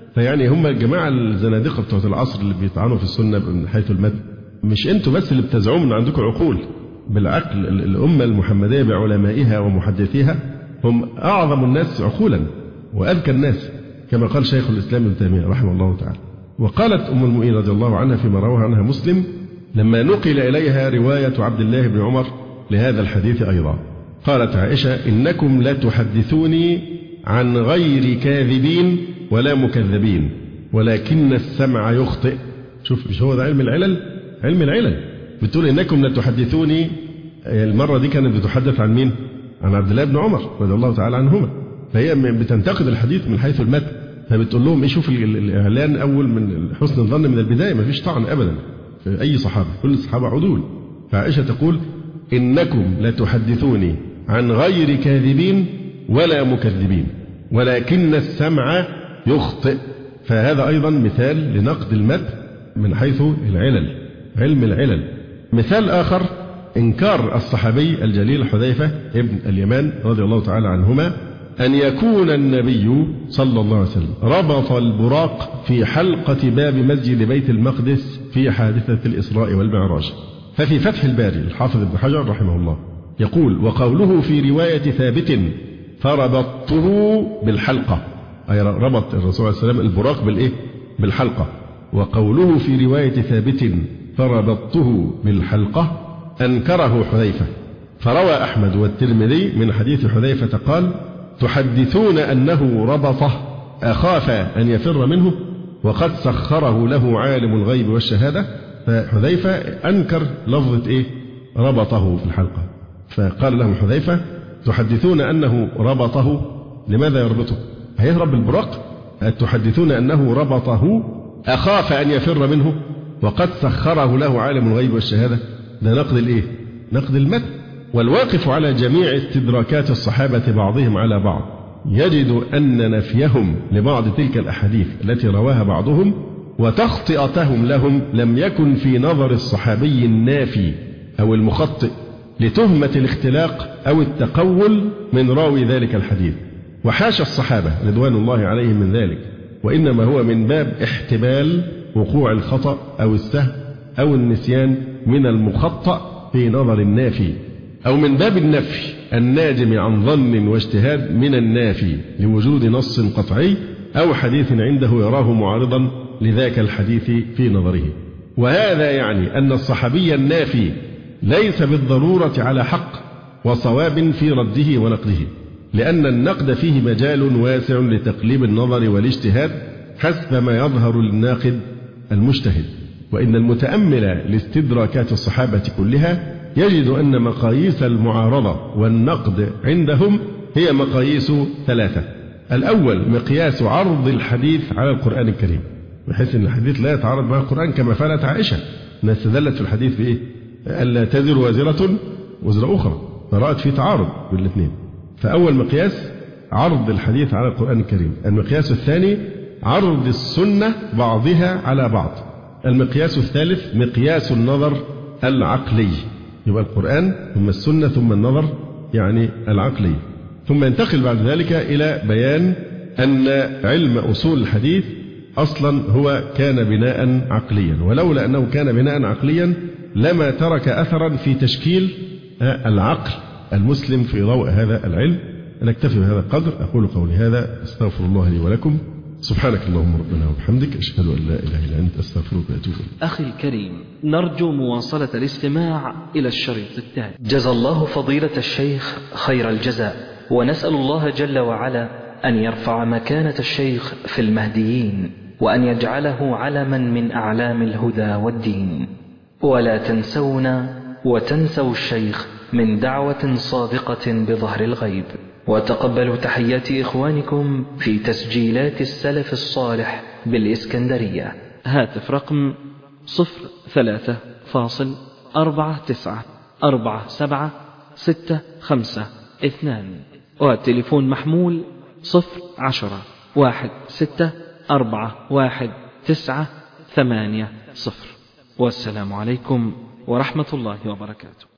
فيعني هم الجماعة الزنادقة بتوع العصر اللي بيطعنوا في السنة من حيث المتن، مش أنتوا بس اللي بتزعموا إن عندكم عقول، بالعقل الأمة المحمدية بعلمائها ومحدثيها هم أعظم الناس عقولا وأذكى الناس، كما قال شيخ الإسلام ابن تيمية رحمه الله تعالى. وقالت أم المؤمنين رضي الله عنها فيما رواه عنها مسلم لما نقل إليها رواية عبد الله بن عمر لهذا الحديث أيضا، قالت عائشة: إنكم لتحدثوني عن غير كاذبين ولا مكذبين ولكن السمع يخطئ. شوف، مش هو ده علم العلل؟ علم العلل بتقول إنكم لتحدثوني، المرة دي كانت بتحدث عن مين؟ عن عبد الله بن عمر رضي الله تعالى عنهما، فهي بتنتقد الحديث من حيث المتن، فبتقول لهم شوف الإعلان أول من حسن الظن من البداية، ما فيش طعن أبدا في أي صحابة، كل الصحابة عدول. فعائشة تقول: إنكم لتحدثوني عن غير كاذبين ولا مكذبين ولكن السمع يخطئ. فهذا أيضا مثال لنقد المتن من حيث العلل، علم العلل. مثال آخر إنكار الصحابي الجليل حذيفة ابن اليمان رضي الله تعالى عنهما أن يكون النبي صلى الله عليه وسلم ربط البراق في حلقة باب مسجد بيت المقدس في حادثة الإسراء والمعراج. ففي فتح الباري الحافظ ابن حجر رحمه الله يقول: وقوله في رواية ثابت فربطته بالحلقة، أي ربط الرسول صلى الله عليه وسلم البراق بالإيه؟ بالحلقة. وقوله في رواية ثابت فربطته بالحلقة أنكره حذيفة، فروى أحمد والترمذي من حديث حذيفة قال: تحدثون أنه ربطه أخاف أن يفر منه وقد سخره له عالم الغيب والشهادة. فحذيفة أنكر لفظة ربطه في الحلقة، فقال لهم حذيفة: تحدثون أنه ربطه، لماذا يربطه؟ هيهرب بالبراق؟ تحدثون أنه ربطه أخاف أن يفر منه وقد سخره له عالم الغيب والشهادة. ده نقد نقد المتن. والواقف على جميع استدراكات الصحابة بعضهم على بعض يجد أن نفيهم لبعض تلك الأحاديث التي رواها بعضهم وتخطئتهم لهم لم يكن في نظر الصحابي النافي أو المخطئ لتهمة الاختلاق أو التقول من راوي ذلك الحديث، وحاشا الصحابة رضوان الله عليهم من ذلك، وإنما هو من باب احتمال وقوع الخطأ أو السهو أو النسيان من المخطأ في نظر النافي، أو من باب النفي الناجم عن ظن واجتهاد من النافي لوجود نص قطعي أو حديث عنده يراه معارضا لذاك الحديث في نظره. وهذا يعني أن الصحابي النافي ليس بالضرورة على حق وصواب في رده ونقده، لأن النقد فيه مجال واسع لتقليب النظر والاجتهاد حسب ما يظهر للناقد المجتهد. وإن المتأمل لاستدراكات الصحابة كلها يجد أن مقاييس المعارضة والنقد عندهم هي مقاييس ثلاثة. الأول مقياس عرض الحديث على القرآن الكريم، بحيث أن الحديث لا يتعارض مع القرآن كما فعلت عائشة، أنها استدلت في الحديث بإيه؟ ألا تزر وازرة وزر أخرى، فرأت في تعارض بين الاثنين. فأول مقياس عرض الحديث على القرآن الكريم. المقياس الثاني عرض السنة بعضها على بعض. المقياس الثالث مقياس النظر العقلي، يبقى القرآن ثم السنة ثم النظر يعني العقلي. ثم ينتقل بعد ذلك إلى بيان أن علم أصول الحديث أصلا هو كان بناء عقليا، ولولا أنه كان بناء عقليا لما ترك أثرا في تشكيل العقل المسلم في ضوء هذا العلم. نكتفي بهذا القدر، أقول قولي هذا، أستغفر الله لي ولكم، سبحانك اللهم ربنا وبحمدك، أشهد أن لا إله إلا أنت، أستغفرك وأتوب إليك. أخي الكريم، نرجو مواصلة الاستماع إلى الشريط التالي. جزى الله فضيلة الشيخ خير الجزاء، ونسأل الله جل وعلا أن يرفع مكانة الشيخ في المهديين، وأن يجعله علما من أعلام الهدى والدين. ولا تنسونا وتنسوا الشيخ من دعوة صادقة بظهر الغيب. وتقبلوا تحيات إخوانكم في تسجيلات السلف الصالح بالإسكندرية. هاتف رقم 03494765، والتليفون محمول 010-1641-980. والسلام عليكم ورحمة الله وبركاته.